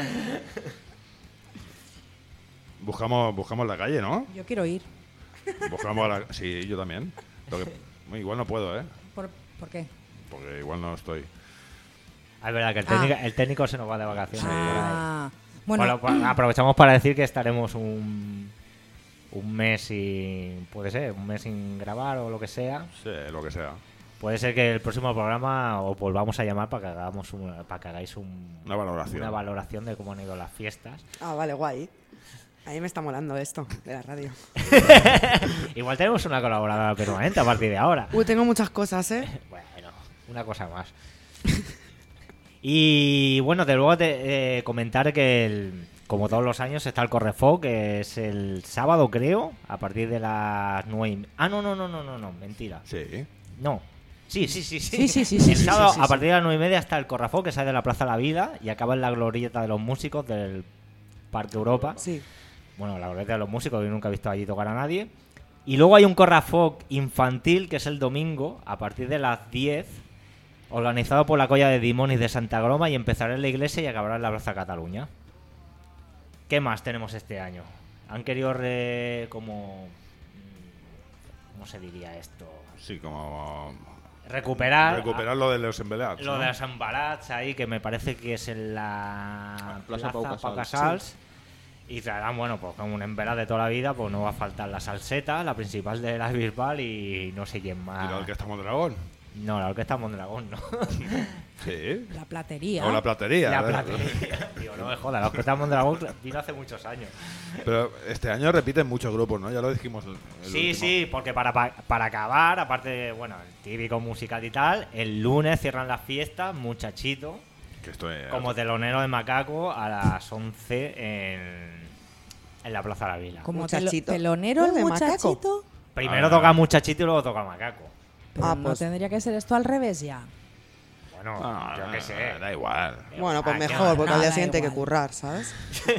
S3: buscamos, buscamos la calle, ¿no?
S4: Yo quiero ir.
S3: Buscamos la... Sí, yo también. Lo que... Igual no puedo, ¿eh?
S4: ¿Por, ¿por qué?
S3: Porque igual no estoy.
S2: Ah, es verdad que el
S4: Ah.
S2: técnico, el técnico se nos va de vacaciones.
S4: Ah,
S2: Bueno,
S4: bueno,
S2: pues aprovechamos para decir que estaremos un, un mes sin... Puede ser, un mes sin grabar o lo que sea.
S3: Sí, lo que sea.
S2: Puede ser que el próximo programa os volvamos a llamar para que hagamos un, para que hagáis un,
S3: Una valoración.
S2: una valoración de cómo han ido las fiestas.
S6: Ah, vale, guay. A mí me está molando esto de la radio.
S2: Igual tenemos una colaboradora permanente a partir de ahora.
S6: Uy, tengo muchas cosas, ¿eh?
S2: Bueno, una cosa más. Y bueno, de luego te, eh, comentar que el, como todos los años está el Correfoc, que es el sábado, creo, a partir de las nueve. Y... Ah, no, no, no, no, no, no, mentira.
S3: Sí.
S2: No. Sí, sí, sí, sí.
S4: Sí, sí, sí, sí,
S2: El
S4: sí,
S2: sábado,
S4: sí, sí,
S2: a
S4: sí.
S2: partir de las nueve y media, está el Correfoc, que sale de la Plaza La Vida y acaba en la glorieta de los músicos del Parque Europa.
S6: Sí.
S2: Bueno, la glorieta de los músicos, yo nunca he visto allí tocar a nadie. Y luego hay un Correfoc infantil, que es el domingo, a partir de las diez, organizado por la Colla de Dimonis de Santa Coloma, y empezará en la iglesia y acabará en la Plaza Cataluña. ¿Qué más tenemos este año? Han querido re... como... ¿Cómo se diría esto?
S3: Sí, como...
S2: Recuperar...
S3: Recuperar lo de los embelats,
S2: Lo
S3: ¿no?
S2: de los embalats ahí, que me parece que es en la
S5: Plaza Pau Casals.
S2: Pau Casals. Y traerán, bueno, pues como un embelat de toda la vida, pues no va a faltar la salseta, la principal de la Bisbal y no sé quién más.
S3: ¿Y la Orquesta Mondragón?
S2: No, la Orquesta Mondragón, no.
S3: Sí.
S4: la platería.
S3: O la platería.
S2: La
S3: ¿eh?
S2: platería. Digo, no me jodas, la Orquesta Mondragón vino hace muchos años.
S3: Pero este año repiten muchos grupos, ¿no? Ya lo dijimos el, el
S2: Sí,
S3: último.
S2: sí, porque para, pa- para acabar, aparte de, bueno, el típico musical y tal, el lunes cierran las fiestas, Muchachito,
S3: Que esto es...
S2: como telonero de Macaco a las once en, en la Plaza de la Vila.
S4: Como
S6: Muchachito.
S4: telo- telonero el
S6: ¿De Macaco?
S4: muchachito.
S2: Primero
S3: Ah.
S2: toca Muchachito y luego toca Macaco.
S4: Pero
S6: Ah,
S4: no
S6: pues-
S4: tendría que ser esto al revés ya.
S2: Bueno,
S3: Ah,
S2: yo qué sé.
S3: Da igual.
S6: Bueno, pues
S2: Ah,
S6: mejor,
S2: no,
S6: porque
S4: no,
S6: al día
S4: da
S6: siguiente hay que
S4: igual.
S6: currar, ¿sabes?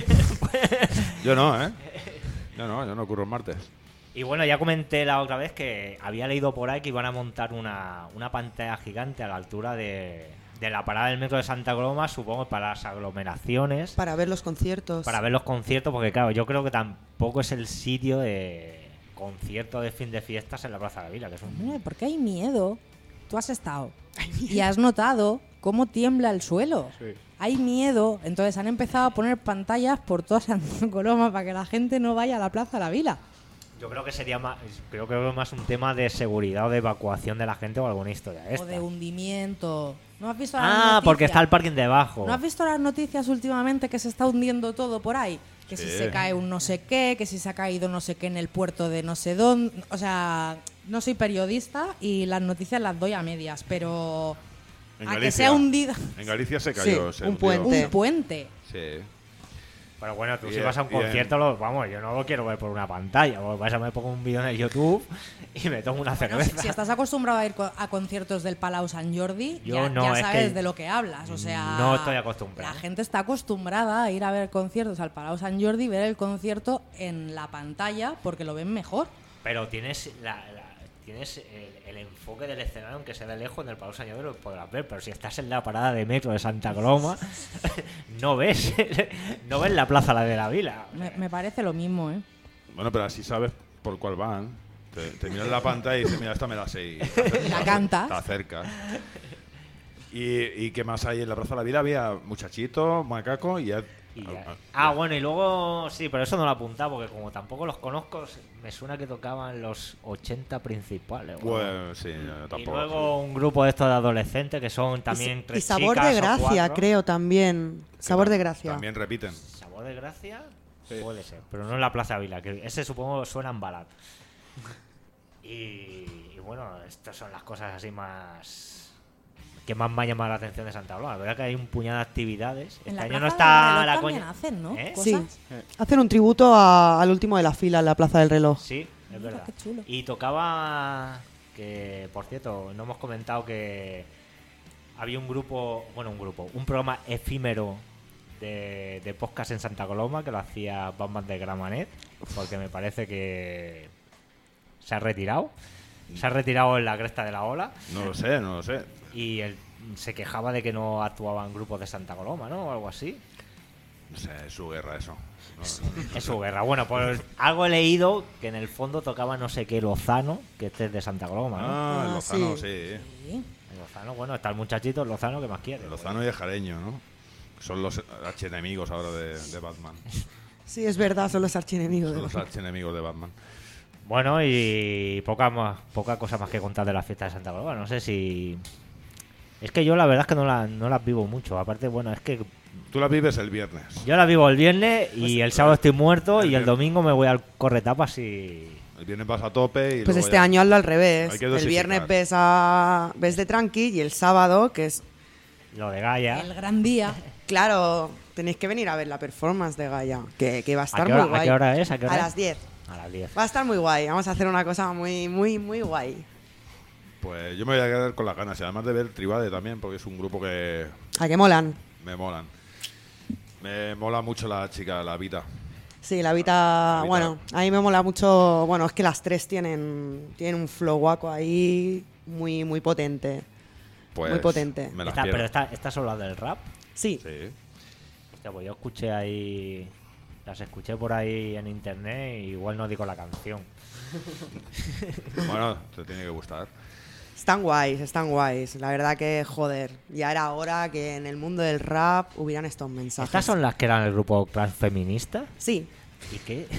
S3: Yo no, ¿eh? Yo no, yo no ocurro el martes.
S2: Y bueno, ya comenté la otra vez que había leído por ahí que iban a montar una, una pantalla gigante a la altura de, de la parada del metro de Santa Coloma, supongo para las aglomeraciones, para,
S6: Para ver los conciertos.
S2: ver los conciertos, porque claro, yo creo que tampoco es el sitio de concierto de fin de fiestas en la Plaza de la Vila, que es un...
S4: Hombre, porque hay miedo. Tú has estado y has notado cómo tiembla el suelo.
S5: Sí.
S4: Hay miedo, entonces han empezado a poner pantallas por toda Santa Coloma para que la gente no vaya a la Plaza de la Vila.
S2: Yo creo que sería más, creo que es más un tema de seguridad o de evacuación de la gente o alguna historia de
S4: O
S2: esta.
S4: de hundimiento. ¿No has visto las
S2: Ah,
S4: noticias?
S2: porque está el parking debajo.
S4: ¿No has visto las noticias últimamente que se está hundiendo todo por ahí? Que si
S3: Sí.
S4: se cae un no sé qué, que si se ha caído no sé qué en el puerto de no sé dónde. O sea, no soy periodista y las noticias las doy a medias, pero
S3: En
S4: a que
S3: Galicia.
S4: se ha hundido
S3: En Galicia se cayó.
S6: Sí,
S3: se
S6: un
S3: hundió.
S6: puente.
S4: un puente.
S3: Sí.
S2: Pero bueno, tú
S3: Y
S2: si
S3: en-
S2: vas a un
S3: y en-
S2: concierto, lo, vamos, yo no lo quiero ver por una pantalla. O vas a me pongo un vídeo en el YouTube y me tomo una
S4: Bueno,
S2: cerveza.
S4: si, si estás acostumbrado a ir co- a conciertos del Palau Sant Jordi,
S2: Yo
S4: ya,
S2: no,
S4: ya
S2: es
S4: sabes
S2: que
S4: de lo que hablas. O sea,
S2: no estoy acostumbrado.
S4: La gente está acostumbrada a ir a ver conciertos al Palau Sant Jordi y ver el concierto en la pantalla porque lo ven mejor.
S2: Pero tienes la, la- tienes el, el enfoque del escenario, aunque sea de lejos, en el Palau Sant Jordi lo podrás ver. Pero si estás en la parada de metro de Santa Coloma, no ves no ves la plaza la de la Vila.
S4: Me, me parece lo mismo, ¿eh?
S3: Bueno, pero así sabes por cuál van. Te, te miras la pantalla y dices, mira, esta me la sé. Y te acer-
S4: Y la
S3: te
S4: cantas.
S3: Te acercas. ¿Y, ¿Y qué más hay en la Plaza de la Vila? Había Muchachito, Macaco y... ya-
S2: Y ya.
S3: ah,
S2: Ah, bueno, y luego, sí, pero eso no lo he apuntado porque como tampoco los conozco, me suena que tocaban los ochenta principales. ¿no?
S3: Pues sí, yo
S2: Y
S3: tampoco.
S2: luego un grupo de estos de adolescentes que son también
S6: y,
S2: tres
S6: y Sabor
S2: chicas
S6: de
S2: o
S6: Gracia,
S2: cuatro.
S6: creo también. Sabor de Gracia.
S3: También repiten.
S2: ¿Sabor de Gracia?
S5: Sí.
S2: Puede ser, pero no en la Plaza Vila, que ese supongo suena en Balat. Y, y bueno, estas son las cosas así más... que más me ha llamado la atención de Santa Coloma. La verdad que hay un puñado de actividades.
S4: En
S2: Este
S4: la
S2: año
S4: Plaza
S2: no
S4: del
S2: está
S4: Reloj
S2: la
S4: también
S2: coña.
S4: hacen, ¿no?
S2: ¿Eh?
S6: Sí.
S4: Cosas.
S6: Hacen un tributo a- al último de la fila en la Plaza del Reloj.
S2: Sí, es
S4: Mira,
S2: verdad.
S4: qué chulo.
S2: Y tocaba que, por cierto, no hemos comentado que había un grupo, bueno, un grupo, un programa efímero de, de podcast en Santa Coloma que lo hacía Batman de Gramanet, porque me parece que se ha retirado. Se ha retirado en la cresta de la ola.
S3: No lo sé, no lo sé.
S2: Y él se quejaba de que no actuaban grupos de Santa Coloma, ¿no? O algo así.
S3: No sé, es su guerra eso. No,
S2: Es su guerra. Bueno, pues algo he leído que en el fondo tocaba no sé qué Lozano, que este es de Santa Coloma, ¿no?
S3: Ah, el Lozano,
S6: sí.
S3: sí.
S4: Sí.
S2: El Lozano, bueno, está el muchachito el Lozano que más quiere.
S3: El Lozano y el Jareño, ¿no? Son los archienemigos ahora de, de Batman.
S6: Sí, es verdad, son los archienemigos.
S3: Son
S6: de
S3: los
S6: Batman.
S3: archienemigos de Batman.
S2: Bueno, y poca más, poca cosa más que contar de la fiesta de Santa Coloma. No sé si... Es que yo la verdad es que no, la, no las vivo mucho. Aparte, bueno, es que
S3: Tú la vives el viernes.
S2: yo las vivo el viernes y
S3: Pues,
S2: el sábado estoy muerto
S3: el
S2: y el
S3: viernes.
S2: domingo me voy al corretapas y...
S3: El viernes vas a tope y
S6: Pues
S3: luego
S6: este
S3: ya-
S6: año hazlo al revés.
S3: Hay que
S6: El
S3: dosificar.
S6: viernes ves, a, ves de tranqui y el sábado, que es...
S2: Lo de Gaia.
S4: El gran día.
S6: Claro, tenéis que venir a ver la performance de Gaia, que, que va a estar
S2: ¿A qué, hora,
S6: muy guay.
S2: ¿A qué hora es? ¿A qué hora
S6: A
S2: es?
S6: las diez.
S2: A las diez.
S6: Va a estar muy guay. Vamos a hacer una cosa muy, muy, muy guay.
S3: Pues yo me voy a quedar con las ganas. Y además de ver Tribade también, porque es un grupo que
S6: ¿A qué molan?
S3: me molan. Me mola mucho la chica, la Vita.
S6: Sí, la Vita,
S3: La Vita.
S6: bueno, a mí me mola mucho, bueno, es que las tres tienen, tienen un flow guaco ahí muy, muy potente.
S3: Pues
S6: Muy potente.
S3: Me las
S2: Está-
S3: quiero.
S2: pero está, está solo la del rap.
S6: Sí,
S3: Sí.
S2: Hostia, pues yo escuché ahí... Las escuché por ahí en internet y igual no digo la canción.
S3: Bueno, te tiene que gustar.
S6: están guays, están guays. La verdad que, joder, ya era hora que en el mundo del rap hubieran estos mensajes.
S2: ¿Estas son las que eran el grupo Clash Feminista?
S6: Sí,
S2: ¿Y qué?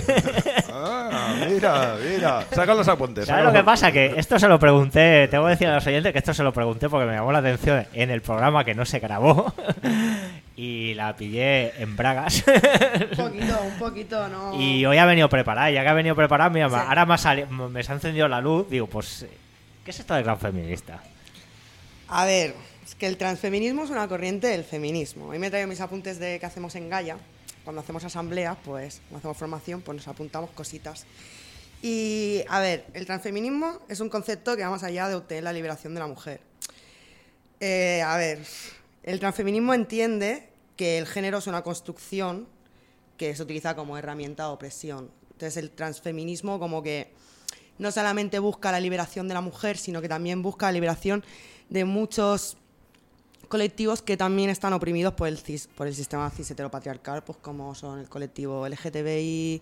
S3: Ah, mira, mira. Saca los apuntes.
S2: ¿Sabes
S3: saca
S2: lo
S3: los
S2: que pasa? Que esto se lo pregunté, tengo que decir a los oyentes que esto se lo pregunté porque me llamó la atención en el programa que no se grabó y la pillé en bragas.
S6: un poquito, un poquito, ¿no?
S2: Y hoy ha venido preparada, ya que ha venido preparada, mira,
S6: Sí.
S2: ahora me ha, sali- me se ha encendido la luz, digo, pues, ¿qué es esto de Clan Feminista?
S6: A ver, es que el transfeminismo es una corriente del feminismo. Hoy me traigo mis apuntes de que hacemos en Gaia. Cuando hacemos asambleas, pues, cuando hacemos formación, pues nos apuntamos cositas. Y, a ver, el transfeminismo es un concepto que va más allá de obtener la liberación de la mujer. Eh, a ver, el transfeminismo entiende que el género es una construcción que se utiliza como herramienta de opresión. Entonces, el transfeminismo como que no solamente busca la liberación de la mujer, sino que también busca la liberación de muchos colectivos que también están oprimidos por el cis, por el sistema cis heteropatriarcal, pues como son el colectivo L G T B I,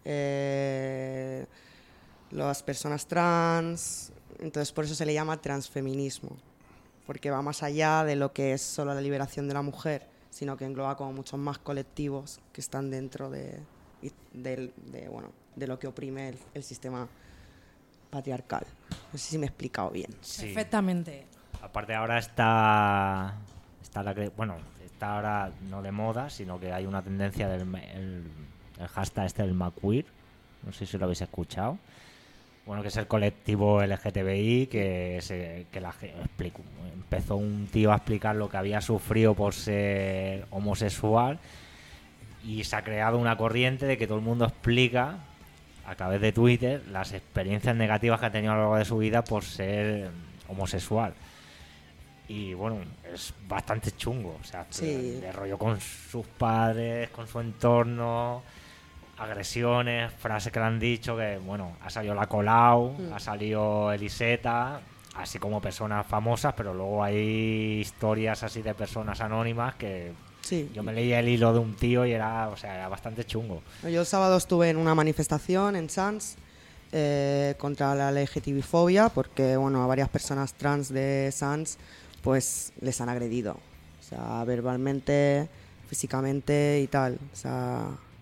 S6: eh, las personas trans. Entonces por eso se le llama transfeminismo, porque va más allá de lo que es solo la liberación de la mujer, sino que engloba como muchos más colectivos que están dentro de, y- del- de, bueno, de lo que oprime el, el sistema patriarcal. No sé si me he explicado bien.
S2: Sí.
S4: Perfectamente.
S2: Aparte ahora está, está la que, bueno, está ahora no de moda, sino que hay una tendencia del me- el, el hashtag este del McQueer, no sé si lo habéis escuchado. Bueno, que es el colectivo L G T B I que, se, que la, ge- explicó- empezó un tío a explicar lo que había sufrido por ser homosexual y se ha creado una corriente de que todo el mundo explica a través de Twitter las experiencias negativas que ha tenido a lo largo de su vida por ser homosexual. Y bueno, es bastante chungo, o sea,
S6: Sí.
S2: de, de rollo con sus padres, con su entorno, agresiones, frases que le han dicho, que bueno, ha salido la Colau,
S6: Mm.
S2: ha salido Eliseta, así como personas famosas, pero luego hay historias así de personas anónimas que
S6: Sí.
S2: yo me leía el hilo de un tío y era, o sea, era bastante chungo.
S6: Yo el sábado estuve en una manifestación en Sants eh, contra la L G T B fobia, porque bueno, a varias personas trans de Sants pues les han agredido, o sea, verbalmente, físicamente y tal, o sea,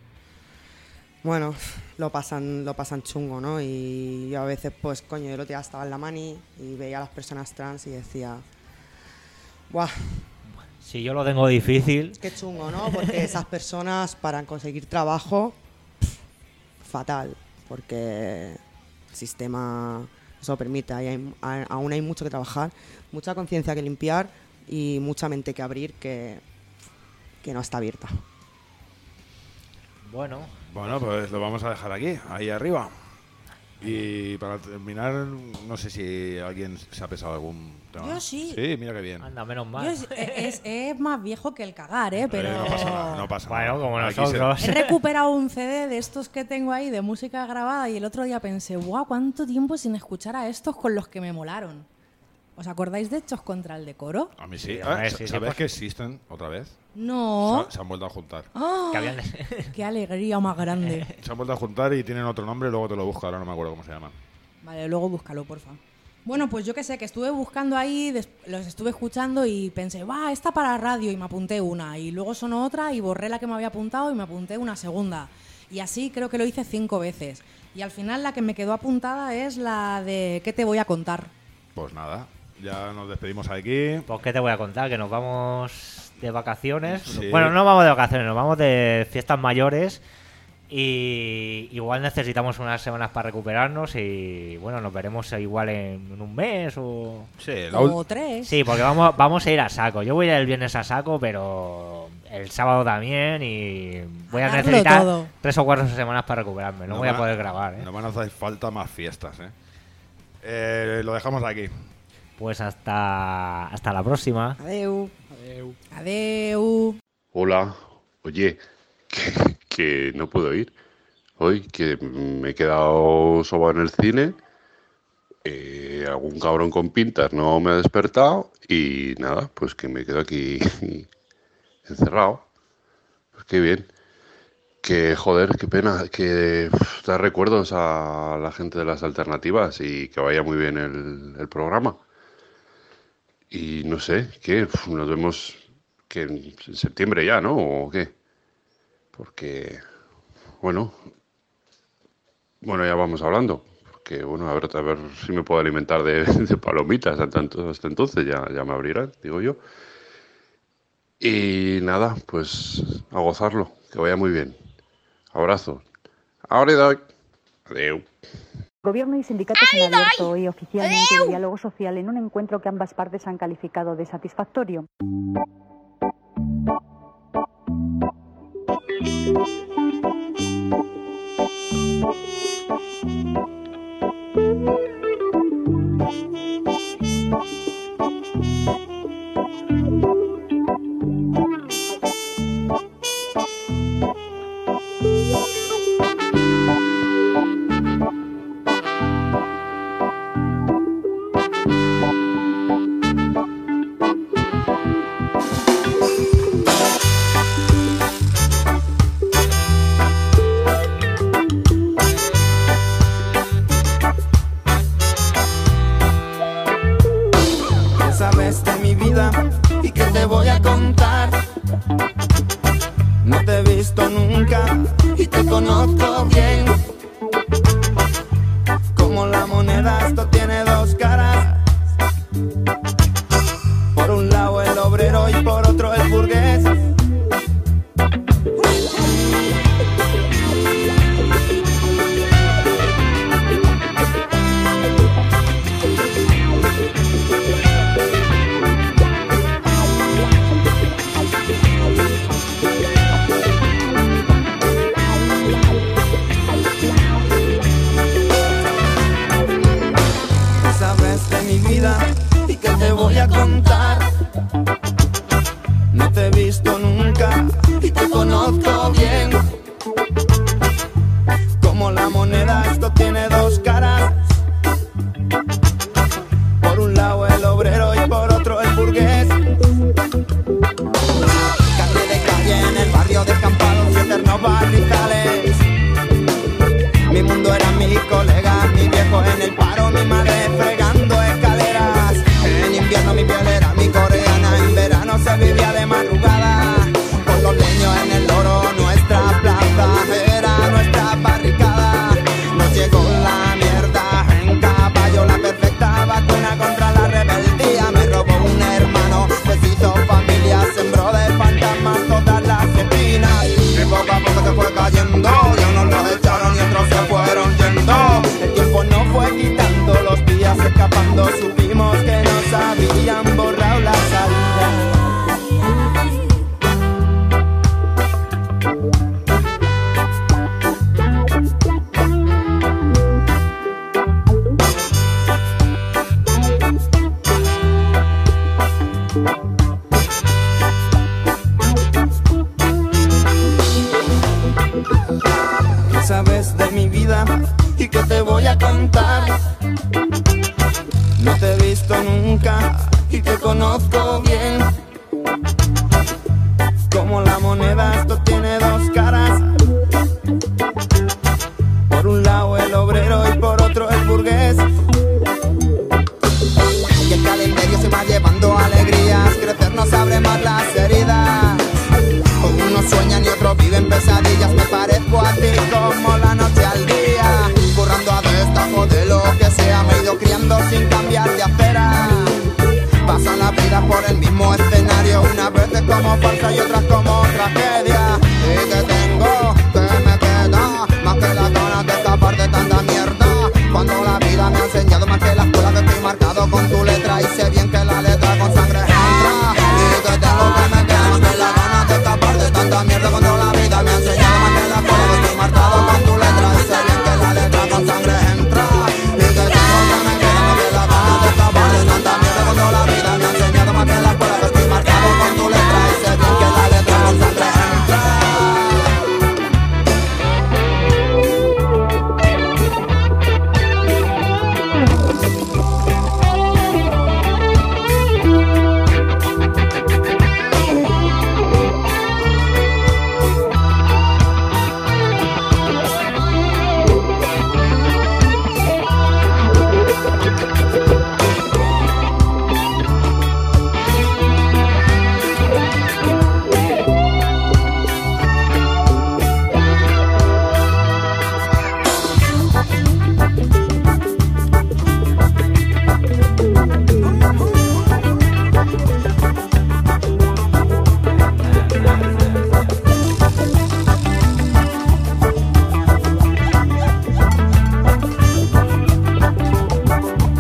S6: bueno, lo pasan, lo pasan chungo, ¿no? Y yo a veces, pues, coño, yo el otro día estaba en la mani y veía a las personas trans y decía, ¡buah!
S2: Si yo lo tengo difícil,
S6: Qué chungo, ¿no? Porque esas personas para conseguir trabajo, pf, fatal, porque el sistema eso lo permite. Ahí hay- a- aún hay mucho que trabajar, mucha conciencia que limpiar y mucha mente que abrir que, que no está abierta.
S2: bueno,
S3: Bueno, pues lo vamos a dejar aquí, ahí arriba. Y para terminar, no sé si alguien se ha pesado algún tema.
S4: Yo sí.
S3: Sí, mira qué bien.
S2: Anda, menos mal.
S4: Yo es, es- es más viejo que el cagar, ¿eh? Pero
S3: Eh, no pasa nada, no pasa
S2: Bueno,
S3: nada.
S2: como
S3: Aquí
S2: nosotros.
S3: se-
S4: he recuperado un C D de estos que tengo ahí de música grabada y el otro día pensé, guau, cuánto tiempo sin escuchar a estos con los que me molaron. ¿Os acordáis de Hechos contra el Decoro?
S3: A mí sí.
S2: Sí,
S3: Ah,
S2: hombre,
S3: ¿sa-
S2: sí, sí,
S3: ¿Sabes
S2: pues.
S3: que existen otra vez?
S4: No.
S3: Se, se han vuelto a juntar.
S4: ¡Ah!
S2: Que habían-
S4: ¡Qué alegría más grande!
S3: Se han vuelto a juntar y tienen otro nombre, luego te lo busco, ahora no me acuerdo cómo se llaman.
S4: Vale, luego búscalo, porfa. Bueno, pues yo qué sé, que estuve buscando ahí, des- los estuve escuchando y pensé, va, esta para radio, y me apunté una. Y luego sonó otra y borré la que me había apuntado y me apunté una segunda. Y así creo que lo hice cinco veces. Y al final la que me quedó apuntada es la de ¿qué te voy a contar?
S3: Pues nada, ya nos despedimos aquí.
S2: Pues qué te voy a contar, que nos vamos de vacaciones.
S3: Sí.
S2: Bueno, no vamos de vacaciones, nos vamos de fiestas mayores. Y igual necesitamos unas semanas para recuperarnos y bueno, nos veremos igual en, en un mes o...
S3: Sí, la ul-
S4: O tres.
S2: Sí, porque vamos, vamos a ir a saco. Yo voy a ir el viernes a saco, pero el sábado también y voy a
S4: A darlo
S2: necesitar
S4: todo.
S2: tres o cuatro semanas para recuperarme. No
S3: nos
S2: voy a
S3: van
S2: poder grabar, ¿eh?
S3: Nos van a hacer falta más fiestas, ¿eh? Eh, lo dejamos aquí.
S2: Pues hasta, hasta la próxima.
S4: Adeu. Adeu.
S10: Hola, oye, que, que no puedo ir hoy, que me he quedado sobado en el cine, eh, algún cabrón con pintas no me ha despertado y nada, pues que me quedo aquí encerrado. Pues qué bien. Que joder, qué pena, que uf, da recuerdos a la gente de las alternativas y que vaya muy bien el, el programa. Y no sé, ¿qué? Uf, nos vemos que en septiembre ya, ¿no? ¿O qué? Porque, bueno, bueno, ya vamos hablando. Porque, bueno, a ver, a ver si me puedo alimentar de, de palomitas hasta, ento- hasta entonces, ya, ya me abrirán, digo yo. Y nada, pues a gozarlo, que vaya muy bien. Abrazo. Ahora doy. Adeu.
S11: Gobierno y sindicatos han abierto hoy oficialmente el diálogo social en un encuentro que ambas partes han calificado de satisfactorio.
S9: ¿Qué sabes de mi vida y qué te voy a contar? No te he visto nunca y te conozco bien. Como la moneda, esto tiene dos caras. Por un lado el obrero y por otro el burgués. ¿Qué sabes de mi vida y qué te voy a contar? No te he visto
S12: y que te voy a contar. No te he visto nunca y te conozco bien. Como la moneda esto tiene dos caras. Por un lado el obrero y por otro el burgués. Y el calendario se va llevando alegrías. Crecer nos abre más las heridas. Unos sueñan y otros viven pesadillas. Me parezco a ti como la noche al día. Currando a destajo de lo que sea. Me he ido criando sin cambiar de acera. Pasan la vida por el mismo escenario. Unas veces como falsa y otras como tragedia. Y que tengo, que me queda más que las ganas de escapar de tanta mierda. Cuando la vida me ha enseñado más que la escuela, que estoy marcado con tu letra. Y sé bien que la letra con sangre entra. Y que tengo, que me queda más que las ganas de escapar de tanta mierda. Cuando la vida me ha enseñado más que la escuela, que estoy marcado con tu letra. Y sé bien que la letra con sangre entra. Y que tengo, que me queda más que las ganas de escapar de tanta mierda. Cuando la vida me ha enseñado más que la escuela, que estoy marcado con tu letra. Y sé bien que la letra con sangre entra.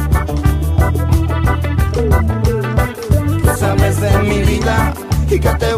S12: Y que te